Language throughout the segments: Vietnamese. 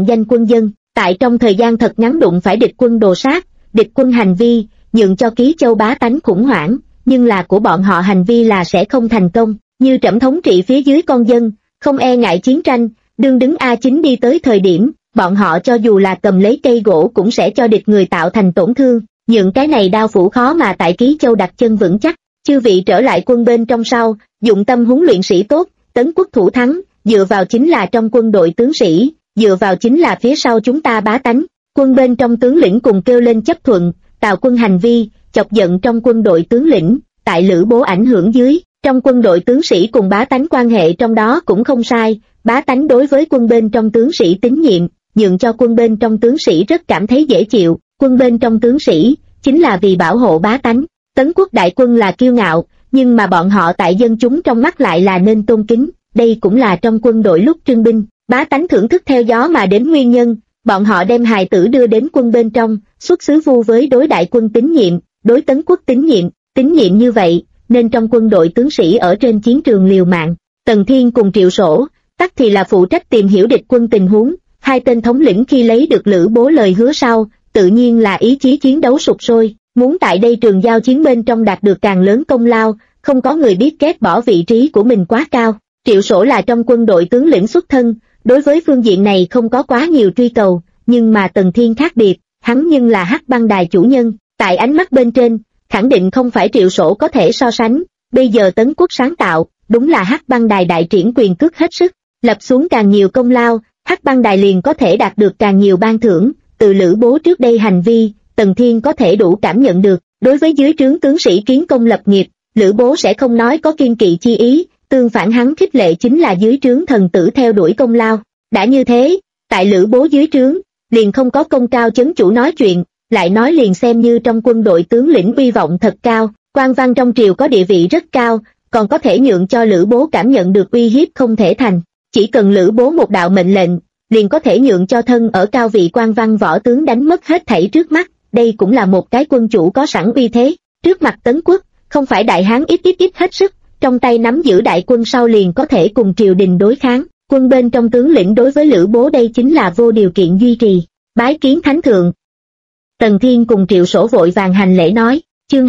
danh quân dân, tại trong thời gian thật ngắn đụng phải địch quân đồ sát, địch quân hành vi, nhượng cho Ký Châu bá tánh khủng hoảng, nhưng là của bọn họ hành vi là sẽ không thành công, như Trẫm thống trị phía dưới con dân, không e ngại chiến tranh, đương đứng A9 đi tới thời điểm, bọn họ cho dù là cầm lấy cây gỗ cũng sẽ cho địch người tạo thành tổn thương, nhượng cái này đao phủ khó mà tại Ký Châu đặt chân vững chắc. Chư vị trở lại quân bên trong sau, dụng tâm huấn luyện sĩ tốt, tấn quốc thủ thắng, dựa vào chính là trong quân đội tướng sĩ, dựa vào chính là phía sau chúng ta bá tánh. Quân bên trong tướng lĩnh cùng kêu lên chấp thuận, Tào Quân hành vi, chọc giận trong quân đội tướng lĩnh, tại Lữ Bố ảnh hưởng dưới, trong quân đội tướng sĩ cùng bá tánh quan hệ trong đó cũng không sai, bá tánh đối với quân bên trong tướng sĩ tín nhiệm, nhượng cho quân bên trong tướng sĩ rất cảm thấy dễ chịu, quân bên trong tướng sĩ, chính là vì bảo hộ bá tánh. Tấn quốc đại quân là kiêu ngạo, nhưng mà bọn họ tại dân chúng trong mắt lại là nên tôn kính, đây cũng là trong quân đội lúc trưng binh, bá tánh thưởng thức theo gió mà đến nguyên nhân, bọn họ đem hài tử đưa đến quân bên trong, xuất xứ vu với đối đại quân tín nhiệm, đối tấn quốc tín nhiệm như vậy, nên trong quân đội tướng sĩ ở trên chiến trường liều mạng. Tần Thiên cùng Triệu Sổ, tắc thì là phụ trách tìm hiểu địch quân tình huống, hai tên thống lĩnh khi lấy được Lữ Bố lời hứa sau, tự nhiên là ý chí chiến đấu sục sôi, muốn tại đây trường giao chiến bên trong đạt được càng lớn công lao, không có người biết ghét bỏ vị trí của mình quá cao. Triệu Sổ là trong quân đội tướng lĩnh xuất thân, đối với phương diện này không có quá nhiều truy cầu, nhưng mà Tần Thiên khác biệt, hắn nhưng là Hắc Băng Đài chủ nhân, tại ánh mắt bên trên, khẳng định không phải Triệu Sổ có thể so sánh, bây giờ tấn quốc sáng tạo, đúng là Hắc Băng Đài đại triển quyền cước hết sức, lập xuống càng nhiều công lao, Hắc Băng Đài liền có thể đạt được càng nhiều ban thưởng, từ Lữ Bố trước đây hành vi, Tần Thiên có thể đủ cảm nhận được, đối với dưới trướng tướng sĩ kiến công lập nghiệp, Lữ Bố sẽ không nói có kiên kỵ chi ý, tương phản hắn khích lệ chính là dưới trướng thần tử theo đuổi công lao. Đã như thế, tại Lữ Bố dưới trướng, liền không có công cao chấn chủ nói chuyện, lại nói liền xem như trong quân đội tướng lĩnh uy vọng thật cao, quan văn trong triều có địa vị rất cao, còn có thể nhượng cho Lữ Bố cảm nhận được uy hiếp không thể thành. Chỉ cần Lữ Bố một đạo mệnh lệnh, liền có thể nhượng cho thân ở cao vị quan văn võ tướng đánh mất hết thảy trước mắt, đây cũng là một cái quân chủ có sẵn uy thế. Trước mặt tấn quốc, không phải đại hán ít hết sức, trong tay nắm giữ đại quân sau liền có thể cùng triều đình đối kháng. Quân bên trong tướng lĩnh đối với Lữ Bố đây chính là vô điều kiện duy trì. Bái kiến thánh thượng. Tần Thiên cùng Triệu Sổ vội vàng hành lễ nói, chương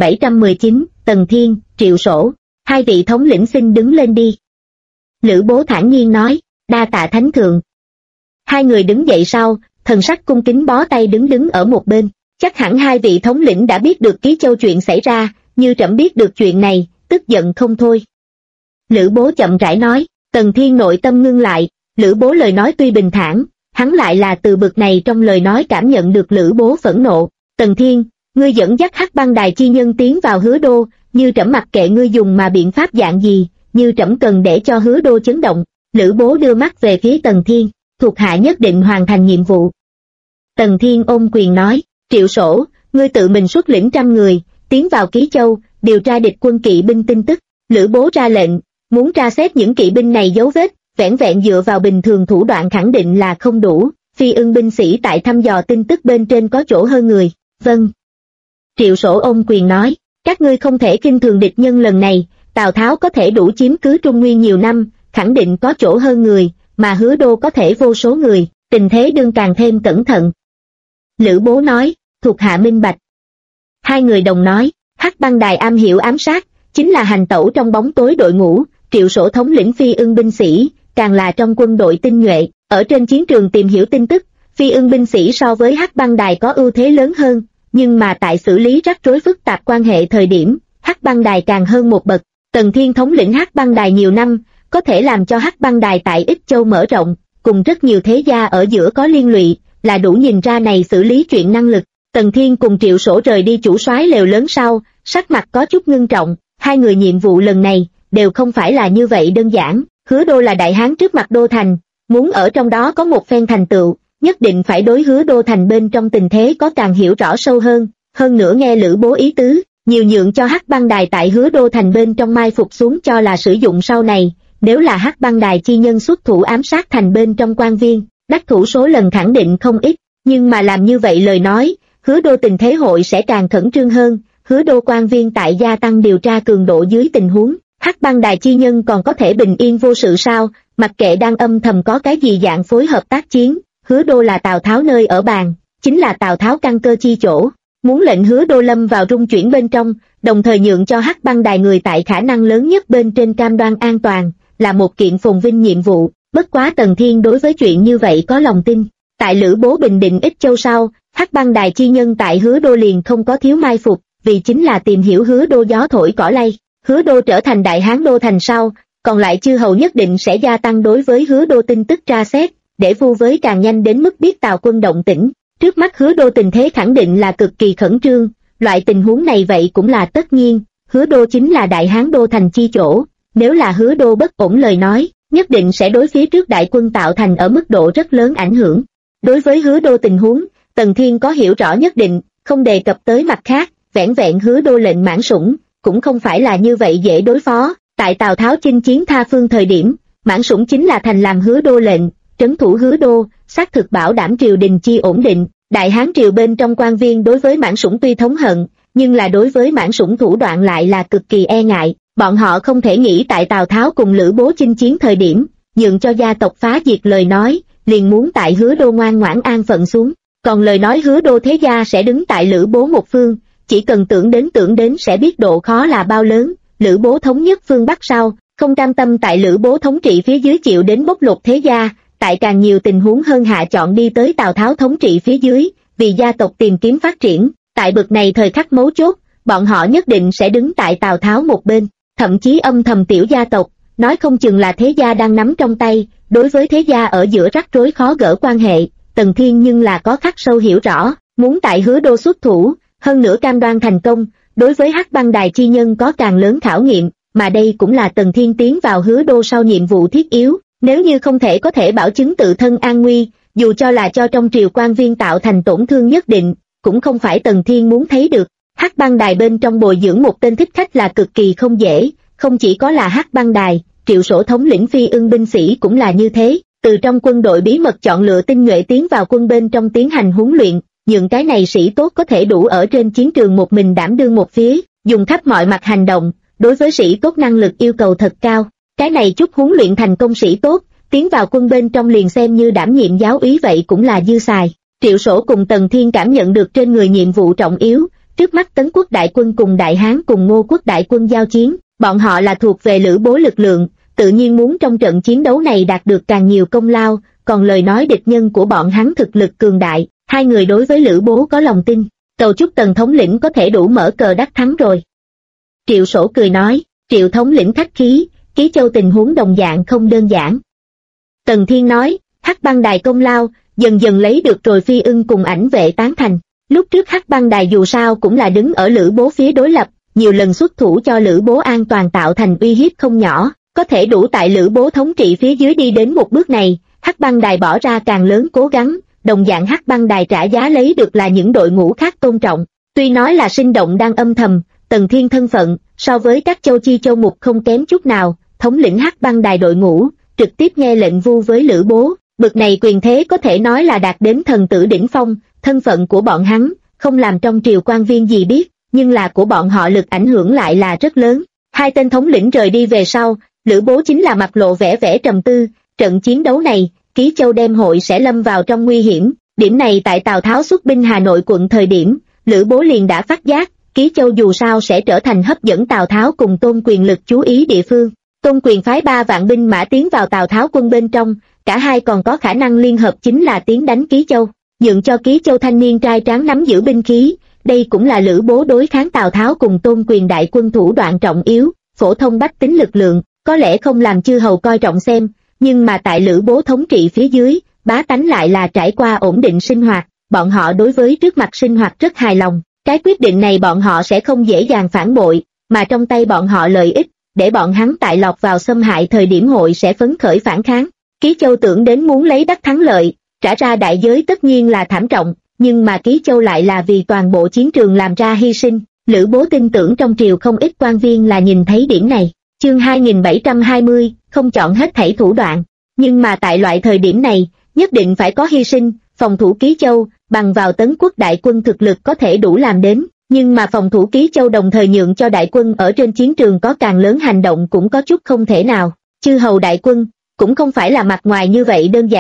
2719, Tần Thiên, Triệu Sổ, hai vị thống lĩnh xin đứng lên đi. Lữ Bố thản nhiên nói, đa tạ thánh thượng. Hai người đứng dậy sau, thần sắc cung kính bó tay đứng ở một bên. Chắc hẳn hai vị thống lĩnh đã biết được Ký Châu chuyện xảy ra, như trẫm biết được chuyện này, tức giận không thôi. Lữ Bố chậm rãi nói. Tần Thiên nội tâm ngưng lại, Lữ Bố lời nói tuy bình thản, hắn lại là từ bực này trong lời nói cảm nhận được Lữ Bố phẫn nộ. Tần Thiên, ngươi dẫn dắt Hắc Băng Đài chi nhân tiến vào Hứa Đô, như trẫm mặc kệ ngươi dùng mà biện pháp dạng gì, như trẫm cần để cho Hứa Đô chấn động. Lữ Bố đưa mắt về phía Tần Thiên, thuộc hạ nhất định hoàn thành nhiệm vụ. Tần Thiên ôm quyền nói, Triệu Sổ, ngươi tự mình xuất lĩnh 100 người, tiến vào Ký Châu, điều tra địch quân kỵ binh tin tức. Lữ Bố ra lệnh, muốn tra xét những kỵ binh này dấu vết, vẻn vẹn dựa vào bình thường thủ đoạn khẳng định là không đủ, Phi Ưng binh sĩ tại thăm dò tin tức bên trên có chỗ hơn người. Vâng. Triệu Sổ ôm quyền nói, các ngươi không thể khinh thường địch nhân lần này, Tào Tháo có thể đủ chiếm cứ Trung Nguyên nhiều năm, khẳng định có chỗ hơn người, mà Hứa Đô có thể vô số người, tình thế đương càng thêm cẩn thận. Lữ Bố nói, thuộc hạ minh bạch. Hai người đồng nói, Hắc Băng Đài am hiểu ám sát, chính là hành tẩu trong bóng tối đội ngũ, Triệu Sổ thống lĩnh Phi Ưng binh sĩ, càng là trong quân đội tinh nhuệ, ở trên chiến trường tìm hiểu tin tức, Phi Ưng binh sĩ so với Hắc Băng Đài có ưu thế lớn hơn, nhưng mà tại xử lý rắc rối phức tạp quan hệ thời điểm, Hắc Băng Đài càng hơn một bậc. Tần Thiên thống lĩnh Hắc Băng Đài nhiều năm, có thể làm cho Hắc Băng Đài tại Ích Châu mở rộng, cùng rất nhiều thế gia ở giữa có liên lụy, là đủ nhìn ra này xử lý chuyện năng lực. Tần Thiên cùng Triệu Sổ rời đi chủ soái lều lớn sau, sắc mặt có chút ngưng trọng, hai người nhiệm vụ lần này đều không phải là như vậy đơn giản. Hứa Đô là đại hán trước mặt đô thành, muốn ở trong đó có một phen thành tựu, nhất định phải đối Hứa Đô thành bên trong tình thế có càng hiểu rõ sâu hơn nữa nghe Lữ Bố ý tứ, nhiều nhượng cho Hắc Băng Đài tại Hứa Đô thành bên trong mai phục xuống cho là sử dụng sau này, nếu là Hắc Băng Đài chi nhân xuất thủ ám sát thành bên trong quan viên, đắc thủ số lần khẳng định không ít, nhưng mà làm như vậy lời nói, Hứa Đô tình thế hội sẽ càng khẩn trương hơn. Hứa Đô quan viên tại gia tăng điều tra cường độ dưới tình huống, Hắc Băng Đài chi nhân còn có thể bình yên vô sự sao, mặc kệ đang âm thầm có cái gì dạng phối hợp tác chiến, Hứa Đô là Tào Tháo nơi ở bàn, chính là Tào Tháo căn cơ chi chỗ, muốn lệnh Hứa Đô lâm vào rung chuyển bên trong, đồng thời nhượng cho Hắc Băng Đài người tại khả năng lớn nhất bên trên cam đoan an toàn, là một kiện phồn vinh nhiệm vụ. Bất quá Tần Thiên đối với chuyện như vậy có lòng tin. Tại Lữ Bố bình định Ích Châu sau, Hắc Băng Đài chi nhân tại Hứa Đô liền không có thiếu mai phục, vì chính là tìm hiểu Hứa Đô gió thổi cỏ lay. Hứa Đô trở thành Đại Hán đô thành sau, còn lại chư hầu nhất định sẽ gia tăng đối với Hứa Đô tin tức tra xét, để vu với càng nhanh đến mức biết Tào quân động tĩnh. Trước mắt Hứa Đô tình thế khẳng định là cực kỳ khẩn trương, loại tình huống này vậy cũng là tất nhiên. Hứa Đô chính là Đại Hán đô thành chi chỗ, nếu là Hứa Đô bất ổn lời nói, nhất định sẽ đối phía trước đại quân tạo thành ở mức độ rất lớn ảnh hưởng. Đối với Hứa Đô tình huống, Tần Thiên có hiểu rõ nhất định, không đề cập tới mặt khác, vẻn vẹn Hứa Đô lệnh Mãn Sủng, cũng không phải là như vậy dễ đối phó. Tại Tào Tháo chinh chiến tha phương thời điểm, Mãn Sủng chính là thành làm Hứa Đô lệnh, trấn thủ Hứa Đô, xác thực bảo đảm triều đình chi ổn định. Đại Hán triều bên trong quan viên đối với Mãn Sủng tuy thống hận, nhưng là đối với Mãn Sủng thủ đoạn lại là cực kỳ e ngại. Bọn họ không thể nghĩ tại Tào Tháo cùng Lữ Bố chinh chiến thời điểm, nhượng cho gia tộc phá diệt lời nói, liền muốn tại Hứa Đô ngoan ngoãn an phận xuống. Còn lời nói Hứa Đô thế gia sẽ đứng tại Lữ Bố một phương, chỉ cần tưởng đến sẽ biết độ khó là bao lớn. Lữ Bố thống nhất phương Bắc sau, không cam tâm tại Lữ Bố thống trị phía dưới chịu đến bóc lột thế gia, tại càng nhiều tình huống hơn hạ chọn đi tới Tào Tháo thống trị phía dưới, vì gia tộc tìm kiếm phát triển. Tại bực này thời khắc mấu chốt, bọn họ nhất định sẽ đứng tại Tào Tháo một bên, thậm chí âm thầm tiểu gia tộc, nói không chừng là thế gia đang nắm trong tay. Đối với thế gia ở giữa rắc rối khó gỡ quan hệ, Tần Thiên nhưng là có khắc sâu hiểu rõ, muốn tại Hứa Đô xuất thủ, hơn nữa cam đoan thành công, đối với Hắc Băng Đài chi nhân có càng lớn khảo nghiệm, mà đây cũng là Tần Thiên tiến vào Hứa Đô sau nhiệm vụ thiết yếu. Nếu như không thể có thể bảo chứng tự thân an nguy, dù cho là cho trong triều quan viên tạo thành tổn thương nhất định, cũng không phải Tần Thiên muốn thấy được. Hắc Băng Đài bên trong bồi dưỡng một tên thích khách là cực kỳ không dễ, không chỉ có là Hắc Băng Đài, Triệu Sổ thống lĩnh Phi Ưng binh sĩ cũng là như thế, từ trong quân đội bí mật chọn lựa tinh nhuệ tiến vào quân bên trong tiến hành huấn luyện, những cái này sĩ tốt có thể đủ ở trên chiến trường một mình đảm đương một phía, dùng khắp mọi mặt hành động, đối với sĩ tốt năng lực yêu cầu thật cao. Cái này chút huấn luyện thành công sĩ tốt, tiến vào quân bên trong liền xem như đảm nhiệm giáo úy vậy cũng là dư xài. Triệu Sổ cùng Tần Thiên cảm nhận được trên người nhiệm vụ trọng yếu, trước mắt Tấn quốc đại quân cùng Đại Hán cùng Ngô quốc đại quân giao chiến, bọn họ là thuộc về Lữ Bố lực lượng, tự nhiên muốn trong trận chiến đấu này đạt được càng nhiều công lao, còn lời nói địch nhân của bọn hắn thực lực cường đại, hai người đối với Lữ Bố có lòng tin, cầu chúc Tần thống lĩnh có thể đủ mở cờ đắc thắng rồi. Triệu Sổ cười nói, Triệu thống lĩnh khách khí, Ký Châu tình huống đồng dạng không đơn giản. Tần Thiên nói, Hắc Băng Đài công lao, dần dần lấy được rồi Phi Ưng cùng ảnh vệ tán thành. Lúc trước Hắc Băng Đài dù sao cũng là đứng ở Lữ Bố phía đối lập, nhiều lần xuất thủ cho Lữ Bố an toàn tạo thành uy hiếp không nhỏ, có thể đủ tại Lữ Bố thống trị phía dưới đi đến một bước này, Hắc Băng Đài bỏ ra càng lớn cố gắng, đồng dạng Hắc Băng Đài trả giá lấy được là những đội ngũ khác tôn trọng. Tuy nói là sinh động đang âm thầm, Tần Thiên thân phận, so với các châu chi châu mục không kém chút nào, thống lĩnh Hắc Băng Đài đội ngũ, trực tiếp nghe lệnh vu với Lữ Bố, bực này quyền thế có thể nói là đạt đến thần tử đỉnh phong, thân phận của bọn hắn, không làm trong triều quan viên gì biết, nhưng là của bọn họ lực ảnh hưởng lại là rất lớn. Hai tên thống lĩnh rời đi về sau, Lữ Bố chính là mặt lộ vẻ trầm tư, trận chiến đấu này, Ký Châu đem hội sẽ lâm vào trong nguy hiểm, điểm này tại Tào Tháo xuất binh Hà Nội quận thời điểm, Lữ Bố liền đã phát giác, Ký Châu dù sao sẽ trở thành hấp dẫn Tào Tháo cùng Tôn Quyền lực chú ý địa phương. Tôn Quyền phái 3 vạn binh mã tiến vào Tào Tháo quân bên trong, cả hai còn có khả năng liên hợp chính là tiến đánh Ký Châu, nhượng cho Ký Châu thanh niên trai tráng nắm giữ binh khí, đây cũng là Lữ Bố đối kháng Tào Tháo cùng Tôn Quyền đại quân thủ đoạn trọng yếu, phổ thông bách tính lực lượng, có lẽ không làm chư hầu coi trọng xem, nhưng mà tại Lữ Bố thống trị phía dưới, bá tánh lại là trải qua ổn định sinh hoạt, bọn họ đối với trước mặt sinh hoạt rất hài lòng, cái quyết định này bọn họ sẽ không dễ dàng phản bội, mà trong tay bọn họ lợi ích, để bọn hắn tại lọt vào xâm hại thời điểm hội sẽ phấn khởi phản kháng. Ký Châu tưởng đến muốn lấy đắc thắng lợi, trả ra đại giới tất nhiên là thảm trọng, nhưng mà Ký Châu lại là vì toàn bộ chiến trường làm ra hy sinh, Lữ Bố tin tưởng trong triều không ít quan viên là nhìn thấy điểm này. Chương 2720, không chọn hết thảy thủ đoạn, nhưng mà tại loại thời điểm này, nhất định phải có hy sinh, phòng thủ Ký Châu, bằng vào Tấn quốc đại quân thực lực có thể đủ làm đến, nhưng mà phòng thủ Ký Châu đồng thời nhượng cho đại quân ở trên chiến trường có càng lớn hành động cũng có chút không thể nào. Chư hầu đại quân, cũng không phải là mặt ngoài như vậy đơn giản,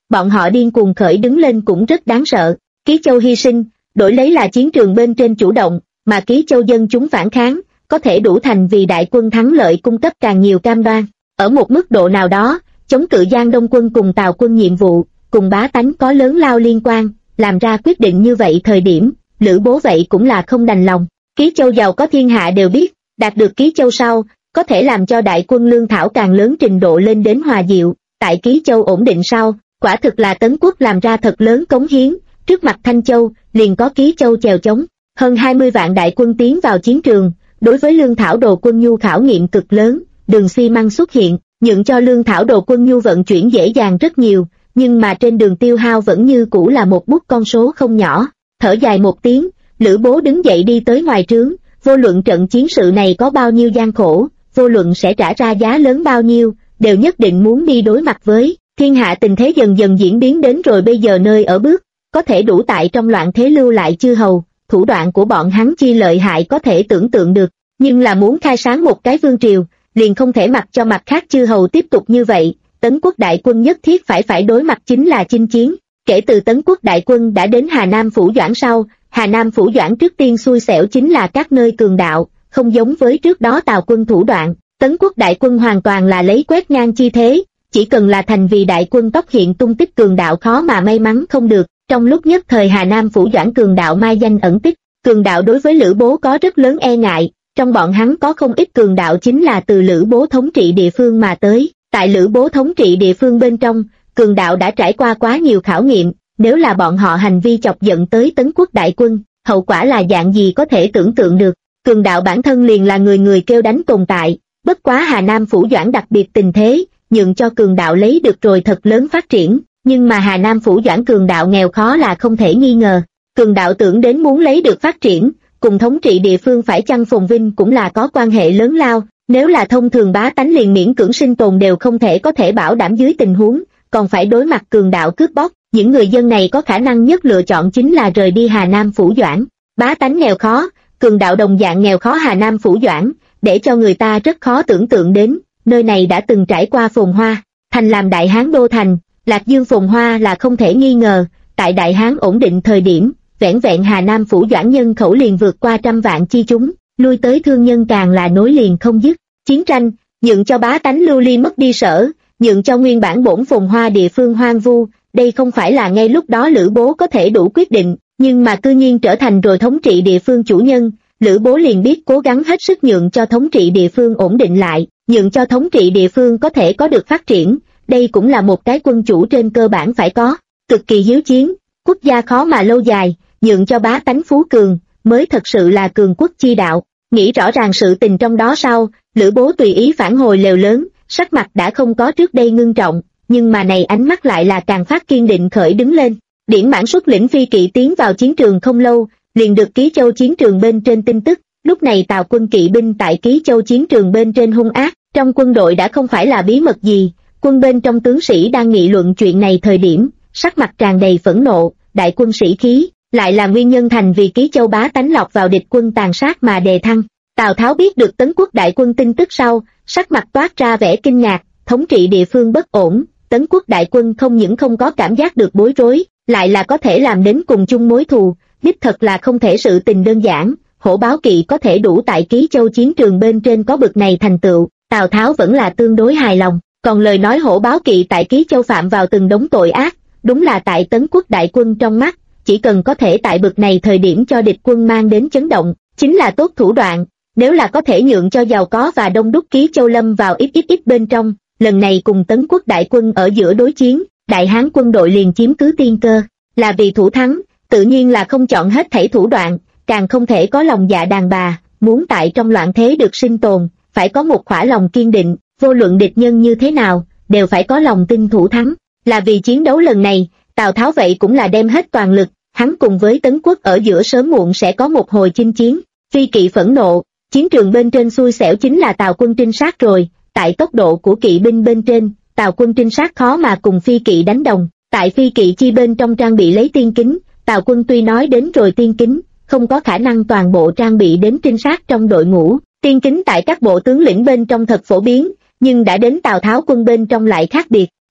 bọn họ điên cuồng khởi đứng lên cũng rất đáng sợ. Ký Châu hy sinh, đổi lấy là chiến trường bên trên chủ động, mà Ký Châu dân chúng phản kháng, có thể đủ thành vì đại quân thắng lợi cung cấp càng nhiều cam đoan. Ở một mức độ nào đó, chống cự Giang Đông quân cùng Tào quân nhiệm vụ, cùng bá tánh có lớn lao liên quan, làm ra quyết định như vậy thời điểm, Lữ Bố vậy cũng là không đành lòng. Ký Châu giàu có thiên hạ đều biết, đạt được Ký Châu sau, có thể làm cho đại quân lương thảo càng lớn trình độ lên đến hòa diệu, tại Ký Châu ổn định sau, quả thực là Tấn quốc làm ra thật lớn cống hiến, trước mặt Thanh Châu, liền có Ký Châu chèo chống, hơn 20 vạn đại quân tiến vào chiến trường, đối với lương thảo đồ quân nhu khảo nghiệm cực lớn, đường xi măng xuất hiện, nhượng cho lương thảo đồ quân nhu vận chuyển dễ dàng rất nhiều, nhưng mà trên đường tiêu hao vẫn như cũ là một bút con số không nhỏ. Thở dài một tiếng, Lữ Bố đứng dậy đi tới ngoài trướng, vô luận trận chiến sự này có bao nhiêu gian khổ, vô luận sẽ trả ra giá lớn bao nhiêu, đều nhất định muốn đi đối mặt với. Thiên hạ tình thế dần dần diễn biến đến rồi bây giờ nơi ở bước, có thể đủ tại trong loạn thế lưu lại chư hầu, thủ đoạn của bọn hắn chi lợi hại có thể tưởng tượng được, nhưng là muốn khai sáng một cái vương triều, liền không thể mặc cho mặt khác chư hầu tiếp tục như vậy. Tấn quốc đại quân nhất thiết phải đối mặt chính là chinh chiến. Kể từ Tấn quốc đại quân đã đến Hà Nam Phủ Doãn sau, Hà Nam Phủ Doãn trước tiên xui xẻo chính là các nơi cường đạo, không giống với trước đó Tào quân thủ đoạn. Tấn quốc đại quân hoàn toàn là lấy quét ngang chi thế, chỉ cần là thành vì đại quân tốc hiện tung tích cường đạo khó mà may mắn không được. Trong lúc nhất thời Hà Nam Phủ Doãn cường đạo mai danh ẩn tích, cường đạo đối với Lữ Bố có rất lớn e ngại, trong bọn hắn có không ít cường đạo chính là từ Lữ Bố thống trị địa phương mà tới. Tại Lữ Bố thống trị địa phương bên trong, cường đạo đã trải qua quá nhiều khảo nghiệm, nếu là bọn họ hành vi chọc giận tới Tấn quốc đại quân, hậu quả là dạng gì có thể tưởng tượng được. Cường đạo bản thân liền là người người kêu đánh tồn tại, bất quá Hà Nam Phủ Doãn đặc biệt tình thế, nhượng cho cường đạo lấy được rồi thật lớn phát triển, nhưng mà Hà Nam Phủ Doãn cường đạo nghèo khó là không thể nghi ngờ. Cường đạo tưởng đến muốn lấy được phát triển, cùng thống trị địa phương phải chăng phồn vinh cũng là có quan hệ lớn lao. Nếu là thông thường bá tánh liền miễn cưỡng sinh tồn đều không thể có thể bảo đảm dưới tình huống, còn phải đối mặt cường đạo cướp bóc, những người dân này có khả năng nhất lựa chọn chính là rời đi Hà Nam Phủ Doãn. Bá tánh nghèo khó, cường đạo đồng dạng nghèo khó Hà Nam Phủ Doãn, để cho người ta rất khó tưởng tượng đến, nơi này đã từng trải qua phồn hoa, thành làm Đại Hán đô thành, Lạc Dương phồn hoa là không thể nghi ngờ, tại Đại Hán ổn định thời điểm, vẻn vẹn Hà Nam Phủ Doãn nhân khẩu liền vượt qua 100 vạn chi chúng. Lui tới thương nhân càng là nối liền không dứt. Chiến tranh, nhượng cho bá tánh lưu ly mất đi sở, nhượng cho nguyên bản bổn phồn hoa địa phương hoang vu, đây không phải là ngay lúc đó Lữ Bố có thể đủ quyết định, nhưng mà cư nhiên trở thành rồi thống trị địa phương chủ nhân, Lữ Bố liền biết cố gắng hết sức nhượng cho thống trị địa phương ổn định lại, nhượng cho thống trị địa phương có thể có được phát triển, đây cũng là một cái quân chủ trên cơ bản phải có, cực kỳ hiếu chiến, quốc gia khó mà lâu dài, nhượng cho bá tánh phú cường, mới thật sự là cường quốc chi đạo. Nghĩ rõ ràng sự tình trong đó sau, Lữ Bố tùy ý phản hồi lều lớn, sắc mặt đã không có trước đây ngưng trọng, nhưng mà này ánh mắt lại là càng phát kiên định khởi đứng lên. Điển Mãn xuất lĩnh phi kỵ tiến vào chiến trường không lâu, liền được Ký Châu chiến trường bên trên tin tức, lúc này Tào quân kỵ binh tại Ký Châu chiến trường bên trên hung ác, trong quân đội đã không phải là bí mật gì, quân bên trong tướng sĩ đang nghị luận chuyện này thời điểm, sắc mặt tràn đầy phẫn nộ, đại quân sĩ khí, lại là nguyên nhân thành vì Ký Châu bá tánh lọt vào địch quân tàn sát mà đề thăng. Tào Tháo biết được Tấn quốc đại quân tin tức sau, sắc mặt toát ra vẻ kinh ngạc, thống trị địa phương bất ổn, Tấn quốc đại quân không những không có cảm giác được bối rối, lại là có thể làm đến cùng chung mối thù, đích thật là không thể sự tình đơn giản, hổ báo kỵ có thể đủ tại Ký Châu chiến trường bên trên có bực này thành tựu, Tào Tháo vẫn là tương đối hài lòng, còn lời nói hổ báo kỵ tại Ký Châu phạm vào từng đống tội ác, đúng là tại Tấn quốc đại quân trong mắt, chỉ cần có thể tại bực này thời điểm cho địch quân mang đến chấn động, chính là tốt thủ đoạn, nếu là có thể nhượng cho giàu có và đông đúc Ký Châu lâm vào ít bên trong, lần này cùng Tấn quốc đại quân ở giữa đối chiến, Đại Hán quân đội liền chiếm cứ tiên cơ, là vì thủ thắng, tự nhiên là không chọn hết thảy thủ đoạn, càng không thể có lòng dạ đàn bà, muốn tại trong loạn thế được sinh tồn, phải có một khỏa lòng kiên định, vô luận địch nhân như thế nào, đều phải có lòng tin thủ thắng, là vì chiến đấu lần này, Tào Tháo vậy cũng là đem hết toàn lực, hắn cùng với Tấn quốc ở giữa sớm muộn sẽ có một hồi chinh chiến, phi kỵ phẫn nộ, chiến trường bên trên xui xẻo chính là Tào quân trinh sát rồi, tại tốc độ của kỵ binh bên trên, Tào quân trinh sát khó mà cùng phi kỵ đánh đồng, tại phi kỵ chi bên trong trang bị lấy tiên kính, Tào quân tuy nói đến rồi tiên kính, không có khả năng toàn bộ trang bị đến trinh sát trong đội ngũ, tiên kính tại các bộ tướng lĩnh bên trong thật phổ biến, nhưng đã đến Tào Tháo quân bên trong lại khác biệt,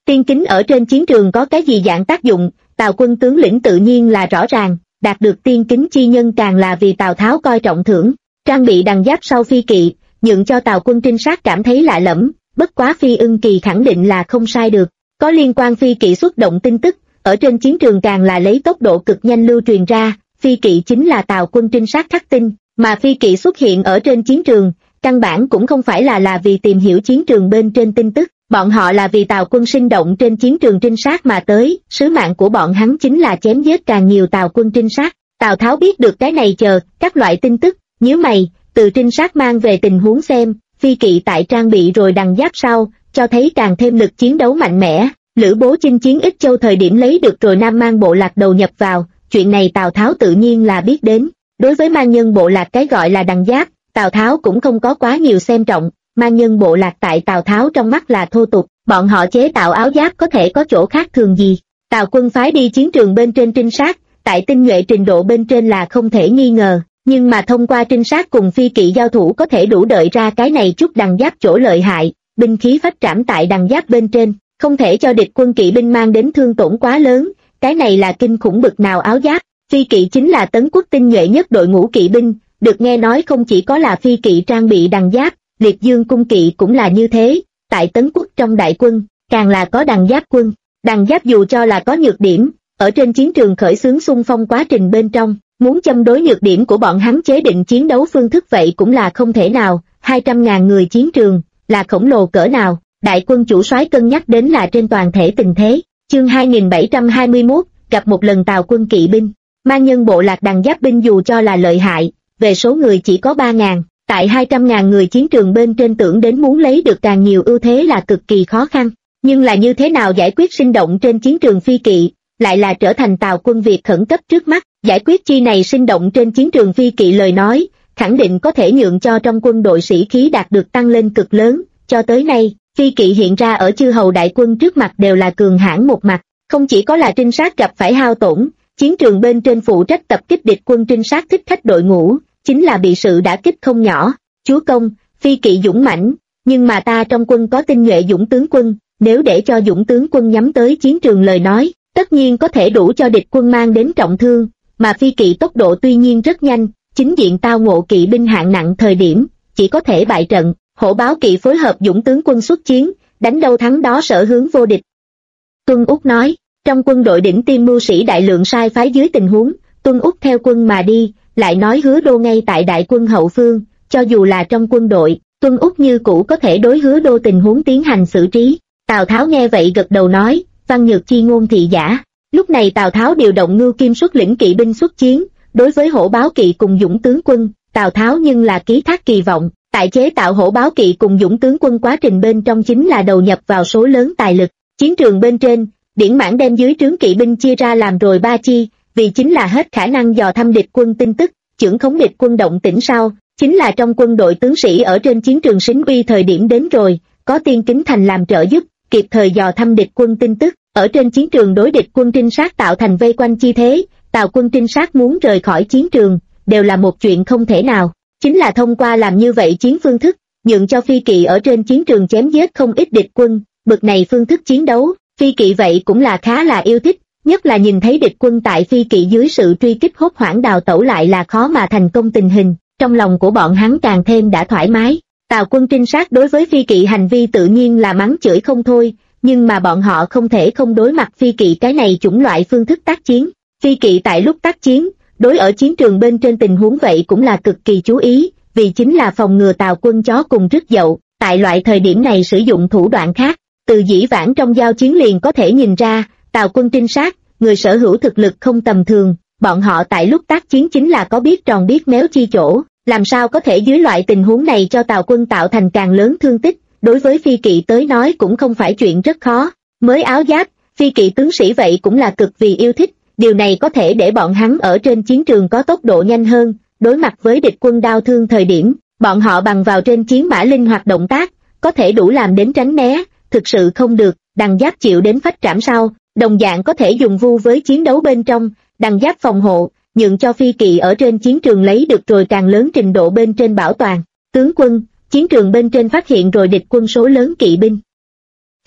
Tiên kính ở trên chiến trường có cái gì dạng tác dụng, Tào quân tướng lĩnh tự nhiên là rõ ràng, đạt được tiên kính chi nhân càng là vì Tào Tháo coi trọng thưởng. Trang bị đằng giáp sau phi kỵ, nhượng cho Tào quân trinh sát cảm thấy lạ lẫm, bất quá Phi Ưng Kỳ khẳng định là không sai được. Có liên quan phi kỵ xuất động tin tức, ở trên chiến trường càng là lấy tốc độ cực nhanh lưu truyền ra, phi kỵ chính là Tào quân trinh sát khắc tinh, mà phi kỵ xuất hiện ở trên chiến trường, căn bản cũng không phải là vì tìm hiểu chiến trường bên trên tin tức, bọn họ là vì Tào quân sinh động trên chiến trường trinh sát mà tới, sứ mạng của bọn hắn chính là chém giết càng nhiều Tào quân trinh sát. Tào Tháo biết được cái này chờ, các loại tin tức, nhíu mày, từ trinh sát mang về tình huống xem, phi kỵ tại trang bị rồi đằng giáp sau, cho thấy càng thêm lực chiến đấu mạnh mẽ. Lữ Bố chinh chiến Ích Châu thời điểm lấy được rồi Nam Mang bộ lạc đầu nhập vào, chuyện này Tào Tháo tự nhiên là biết đến. Đối với mang nhân bộ lạc cái gọi là đằng giáp, Tào Tháo cũng không có quá nhiều xem trọng, mang nhân bộ lạc tại Tào Tháo trong mắt là thô tục, bọn họ chế tạo áo giáp có thể có chỗ khác thường gì. Tào quân phái đi chiến trường bên trên trinh sát, tại tinh nhuệ trình độ bên trên là không thể nghi ngờ, nhưng mà thông qua trinh sát cùng phi kỵ giao thủ có thể đủ đợi ra cái này chút đằng giáp chỗ lợi hại, binh khí phách trảm tại đằng giáp bên trên, không thể cho địch quân kỵ binh mang đến thương tổn quá lớn, cái này là kinh khủng bực nào áo giáp. Phi kỵ chính là Tấn quốc tinh nhuệ nhất đội ngũ kỵ binh, được nghe nói không chỉ có là phi kỵ trang bị đằng giáp, liệt dương cung kỵ cũng là như thế, tại Tấn quốc trong đại quân, càng là có đằng giáp quân. Đằng giáp dù cho là có nhược điểm, ở trên chiến trường khởi xướng xung phong quá trình bên trong, muốn châm đối nhược điểm của bọn hắn chế định chiến đấu phương thức vậy cũng là không thể nào. 200.000 người chiến trường, là khổng lồ cỡ nào, đại quân chủ soái cân nhắc đến là trên toàn thể tình thế. Chương 2721, gặp một lần Tào quân kỵ binh. Mang nhân bộ lạc đằng giáp binh dù cho là lợi hại, về số người chỉ có 3.000, tại 200.000 người chiến trường bên trên tưởng đến muốn lấy được càng nhiều ưu thế là cực kỳ khó khăn. Nhưng là như thế nào giải quyết sinh động trên chiến trường phi kỵ, lại là trở thành Tào quân việc khẩn cấp trước mắt. Giải quyết chi này sinh động trên chiến trường phi kỵ lời nói, khẳng định có thể nhượng cho trong quân đội sĩ khí đạt được tăng lên cực lớn. Cho tới nay, phi kỵ hiện ra ở chư hầu đại quân trước mặt đều là cường hãn một mặt, không chỉ có là trinh sát gặp phải hao tổn, chiến trường bên trên phụ trách tập kích địch quân trinh sát thích khách đội ngũ, chính là bị sự đả kích không nhỏ. Chúa công, phi kỵ dũng mãnh, nhưng mà ta trong quân có tinh nhuệ dũng tướng quân, nếu để cho dũng tướng quân nhắm tới chiến trường lời nói, tất nhiên có thể đủ cho địch quân mang đến trọng thương, mà phi kỵ tốc độ tuy nhiên rất nhanh, chính diện tao ngộ kỵ binh hạng nặng thời điểm, chỉ có thể bại trận. Hổ báo kỵ phối hợp dũng tướng quân xuất chiến, đánh đâu thắng đó sở hướng vô địch. Tuân Úc nói, trong quân đội đỉnh tiêm mưu sĩ đại lượng sai phái dưới tình huống, Tuân Úc theo quân mà đi, lại nói Hứa Đô ngay tại đại quân hậu phương, cho dù là trong quân đội, Tuân Úc như cũ có thể đối Hứa Đô tình huống tiến hành xử trí. Tào Tháo nghe vậy gật đầu nói, văn nhược chi ngôn thị giả. Lúc này Tào Tháo điều động Ngưu Kim xuất lĩnh kỵ binh xuất chiến, đối với hổ báo kỵ cùng dũng tướng quân, Tào Tháo nhưng là ký thác kỳ vọng. Tại chế tạo hổ báo kỵ cùng dũng tướng quân quá trình bên trong chính là đầu nhập vào số lớn tài lực. Chiến trường bên trên, Điển Mãn đem dưới trướng kỵ binh chia ra làm rồi 3 chi, vì chính là hết khả năng dò thăm địch quân tin tức, chưởng khống địch quân động tĩnh sau, chính là trong quân đội tướng sĩ ở trên chiến trường xính uy thời điểm đến rồi, có Tiên Kính Thành làm trợ giúp, kịp thời dò thăm địch quân tin tức, ở trên chiến trường đối địch quân trinh sát tạo thành vây quanh chi thế, Tào quân trinh sát muốn rời khỏi chiến trường, đều là một chuyện không thể nào. Chính là thông qua làm như vậy chiến phương thức, nhượng cho phi kỵ ở trên chiến trường chém giết không ít địch quân, bực này phương thức chiến đấu, phi kỵ vậy cũng là khá là yêu thích, nhất là nhìn thấy địch quân tại phi kỵ dưới sự truy kích hốt hoảng đào tẩu lại là khó mà thành công tình hình, trong lòng của bọn hắn càng thêm đã thoải mái. Tào quân trinh sát đối với phi kỵ hành vi tự nhiên là mắng chửi không thôi, nhưng mà bọn họ không thể không đối mặt phi kỵ cái này chủng loại phương thức tác chiến. Phi kỵ tại lúc tác chiến, đối ở chiến trường bên trên tình huống vậy cũng là cực kỳ chú ý, vì chính là phòng ngừa Tào quân chó cùng rứt dậu, tại loại thời điểm này sử dụng thủ đoạn khác. Từ dĩ vãng trong giao chiến liền có thể nhìn ra, Tào quân trinh sát, người sở hữu thực lực không tầm thường, bọn họ tại lúc tác chiến chính là có biết tròn biết méo chi chỗ, làm sao có thể dưới loại tình huống này cho Tào quân tạo thành càng lớn thương tích, đối với phi kỵ tới nói cũng không phải chuyện rất khó. Mới áo giáp, phi kỵ tướng sĩ vậy cũng là cực vì yêu thích. Điều này có thể để bọn hắn ở trên chiến trường có tốc độ nhanh hơn, đối mặt với địch quân đau thương thời điểm, bọn họ bằng vào trên chiến mã linh hoạt động tác, có thể đủ làm đến tránh né, thực sự không được, đằng giáp chịu đến phách trảm sau, đồng dạng có thể dùng vu với chiến đấu bên trong, đằng giáp phòng hộ, nhượng cho phi kỵ ở trên chiến trường lấy được rồi càng lớn trình độ bên trên bảo toàn. Tướng quân, chiến trường bên trên phát hiện rồi địch quân số lớn kỵ binh.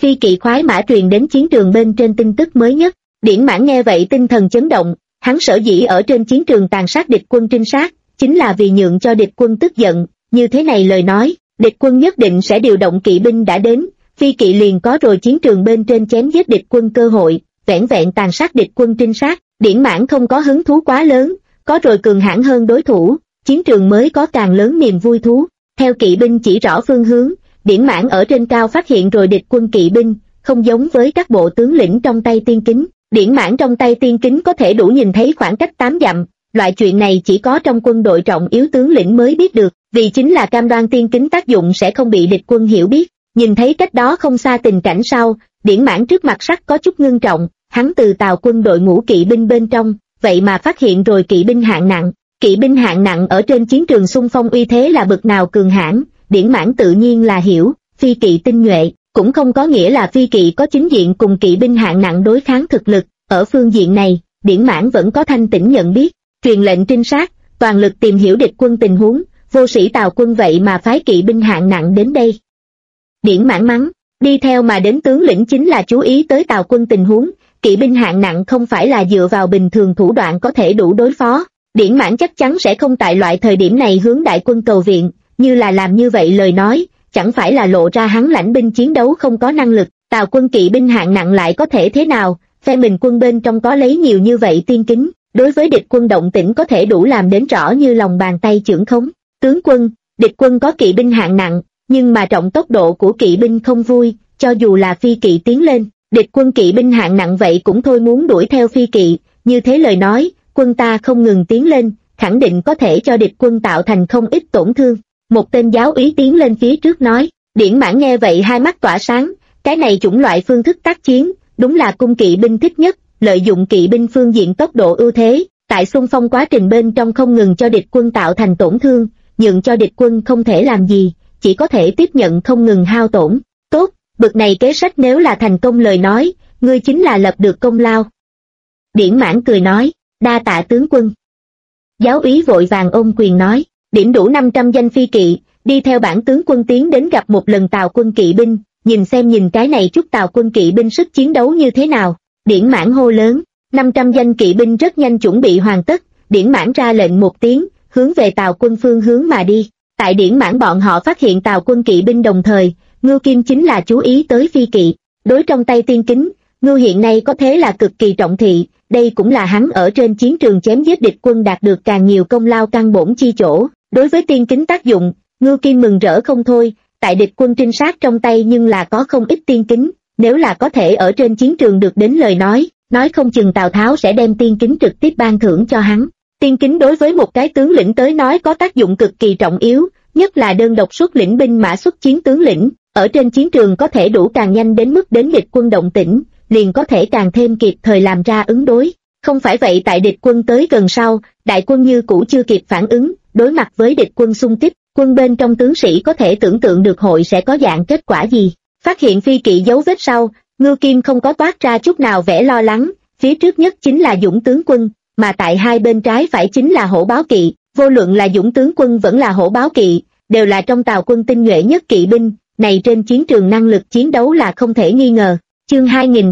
phi kỵ khoái mã truyền đến chiến trường bên trên tin tức mới nhất. Điển Mãn nghe vậy tinh thần chấn động, hắn sở dĩ ở trên chiến trường tàn sát địch quân trinh sát, chính là vì nhượng cho địch quân tức giận, như thế này lời nói, địch quân nhất định sẽ điều động kỵ binh đã đến, phi kỵ liền có rồi chiến trường bên trên chém giết địch quân cơ hội, vẻn vẹn tàn sát địch quân trinh sát, Điển Mãn không có hứng thú quá lớn, có rồi cường hãn hơn đối thủ, chiến trường mới có càng lớn niềm vui thú. Theo kỵ binh chỉ rõ phương hướng, Điển Mãn ở trên cao phát hiện rồi địch quân kỵ binh, không giống với các bộ tướng lĩnh trong tay tiên kính. Điển Mãn trong tay tiên kính có thể đủ nhìn thấy khoảng cách 8 dặm, loại chuyện này chỉ có trong quân đội trọng yếu tướng lĩnh mới biết được, vì chính là cam đoan tiên kính tác dụng sẽ không bị địch quân hiểu biết. Nhìn thấy cách đó không xa tình cảnh sau, Điển Mãn trước mặt sắc có chút ngưng trọng, hắn từ tào quân đội ngũ kỵ binh bên trong, vậy mà phát hiện rồi kỵ binh hạng nặng. Kỵ binh hạng nặng ở trên chiến trường xung phong uy thế là bậc nào cường hãn, Điển Mãn tự nhiên là hiểu, phi kỵ tinh nhuệ, cũng không có nghĩa là phi kỵ có chính diện cùng kỵ binh hạng nặng đối kháng thực lực, ở phương diện này, Điển Mãn vẫn có thanh tỉnh nhận biết, truyền lệnh trinh sát, toàn lực tìm hiểu địch quân tình huống, vô sĩ tào quân vậy mà phái kỵ binh hạng nặng đến đây. Điển Mãn mắng, đi theo mà đến tướng lĩnh chính là chú ý tới tào quân tình huống, kỵ binh hạng nặng không phải là dựa vào bình thường thủ đoạn có thể đủ đối phó. Điển Mãn chắc chắn sẽ không tại loại thời điểm này hướng đại quân cầu viện, như là làm như vậy lời nói, chẳng phải là lộ ra hắn lãnh binh chiến đấu không có năng lực, tào quân kỵ binh hạng nặng lại có thể thế nào, phe mình quân bên trong có lấy nhiều như vậy tiên kính, đối với địch quân động tĩnh có thể đủ làm đến rõ như lòng bàn tay chưởng khống. Tướng quân, địch quân có kỵ binh hạng nặng, nhưng mà trọng tốc độ của kỵ binh không vui, cho dù là phi kỵ tiến lên, địch quân kỵ binh hạng nặng vậy cũng thôi muốn đuổi theo phi kỵ, như thế lời nói, quân ta không ngừng tiến lên, khẳng định có thể cho địch quân tạo thành không ít tổn thương. Một tên giáo úy tiến lên phía trước nói, Điển Mãn nghe vậy hai mắt tỏa sáng, cái này chủng loại phương thức tác chiến, đúng là cung kỵ binh thích nhất, lợi dụng kỵ binh phương diện tốc độ ưu thế, tại xung phong quá trình bên trong không ngừng cho địch quân tạo thành tổn thương, nhượng cho địch quân không thể làm gì, chỉ có thể tiếp nhận không ngừng hao tổn. Tốt, bực này kế sách nếu là thành công lời nói, ngươi chính là lập được công lao. Điển Mãn cười nói, đa tạ tướng quân. Giáo úy vội vàng ôm quyền nói, điểm đủ 500 danh phi kỵ, đi theo bản tướng quân tiến đến gặp một lần tào quân kỵ binh, nhìn cái này chút tào quân kỵ binh sức chiến đấu như thế nào. Điển Mãn hô lớn, 500 danh kỵ binh rất nhanh chuẩn bị hoàn tất, Điển Mãn ra lệnh một tiếng, hướng về tào quân phương hướng mà đi. Tại Điển Mãn bọn họ phát hiện tào quân kỵ binh đồng thời, Ngưu Kim chính là chú ý tới phi kỵ, đối trong tay tiên kính, Ngưu hiện nay có thế là cực kỳ trọng thị, đây cũng là hắn ở trên chiến trường chém giết địch quân đạt được càng nhiều công lao căn bổn chi chỗ. Đối với tiên kính tác dụng, Ngưu Kim mừng rỡ không thôi, tại địch quân trinh sát trong tay nhưng là có không ít tiên kính, nếu là có thể ở trên chiến trường được đến lời nói không chừng Tào Tháo sẽ đem tiên kính trực tiếp ban thưởng cho hắn. Tiên kính đối với một cái tướng lĩnh tới nói có tác dụng cực kỳ trọng yếu, nhất là đơn độc xuất lĩnh binh mã xuất chiến tướng lĩnh, ở trên chiến trường có thể đủ càng nhanh đến mức đến địch quân động tĩnh, liền có thể càng thêm kịp thời làm ra ứng đối. Không phải vậy tại địch quân tới gần sau, đại quân như cũ chưa kịp phản ứng, đối mặt với địch quân xung kích, quân bên trong tướng sĩ có thể tưởng tượng được hội sẽ có dạng kết quả gì. Phát hiện phi kỵ dấu vết sau, Ngưu Kim không có toát ra chút nào vẻ lo lắng, phía trước nhất chính là Dũng tướng quân, mà tại hai bên trái phải chính là Hổ báo kỵ, vô luận là Dũng tướng quân vẫn là Hổ báo kỵ, đều là trong Tào quân tinh nhuệ nhất kỵ binh, này trên chiến trường năng lực chiến đấu là không thể nghi ngờ. Chương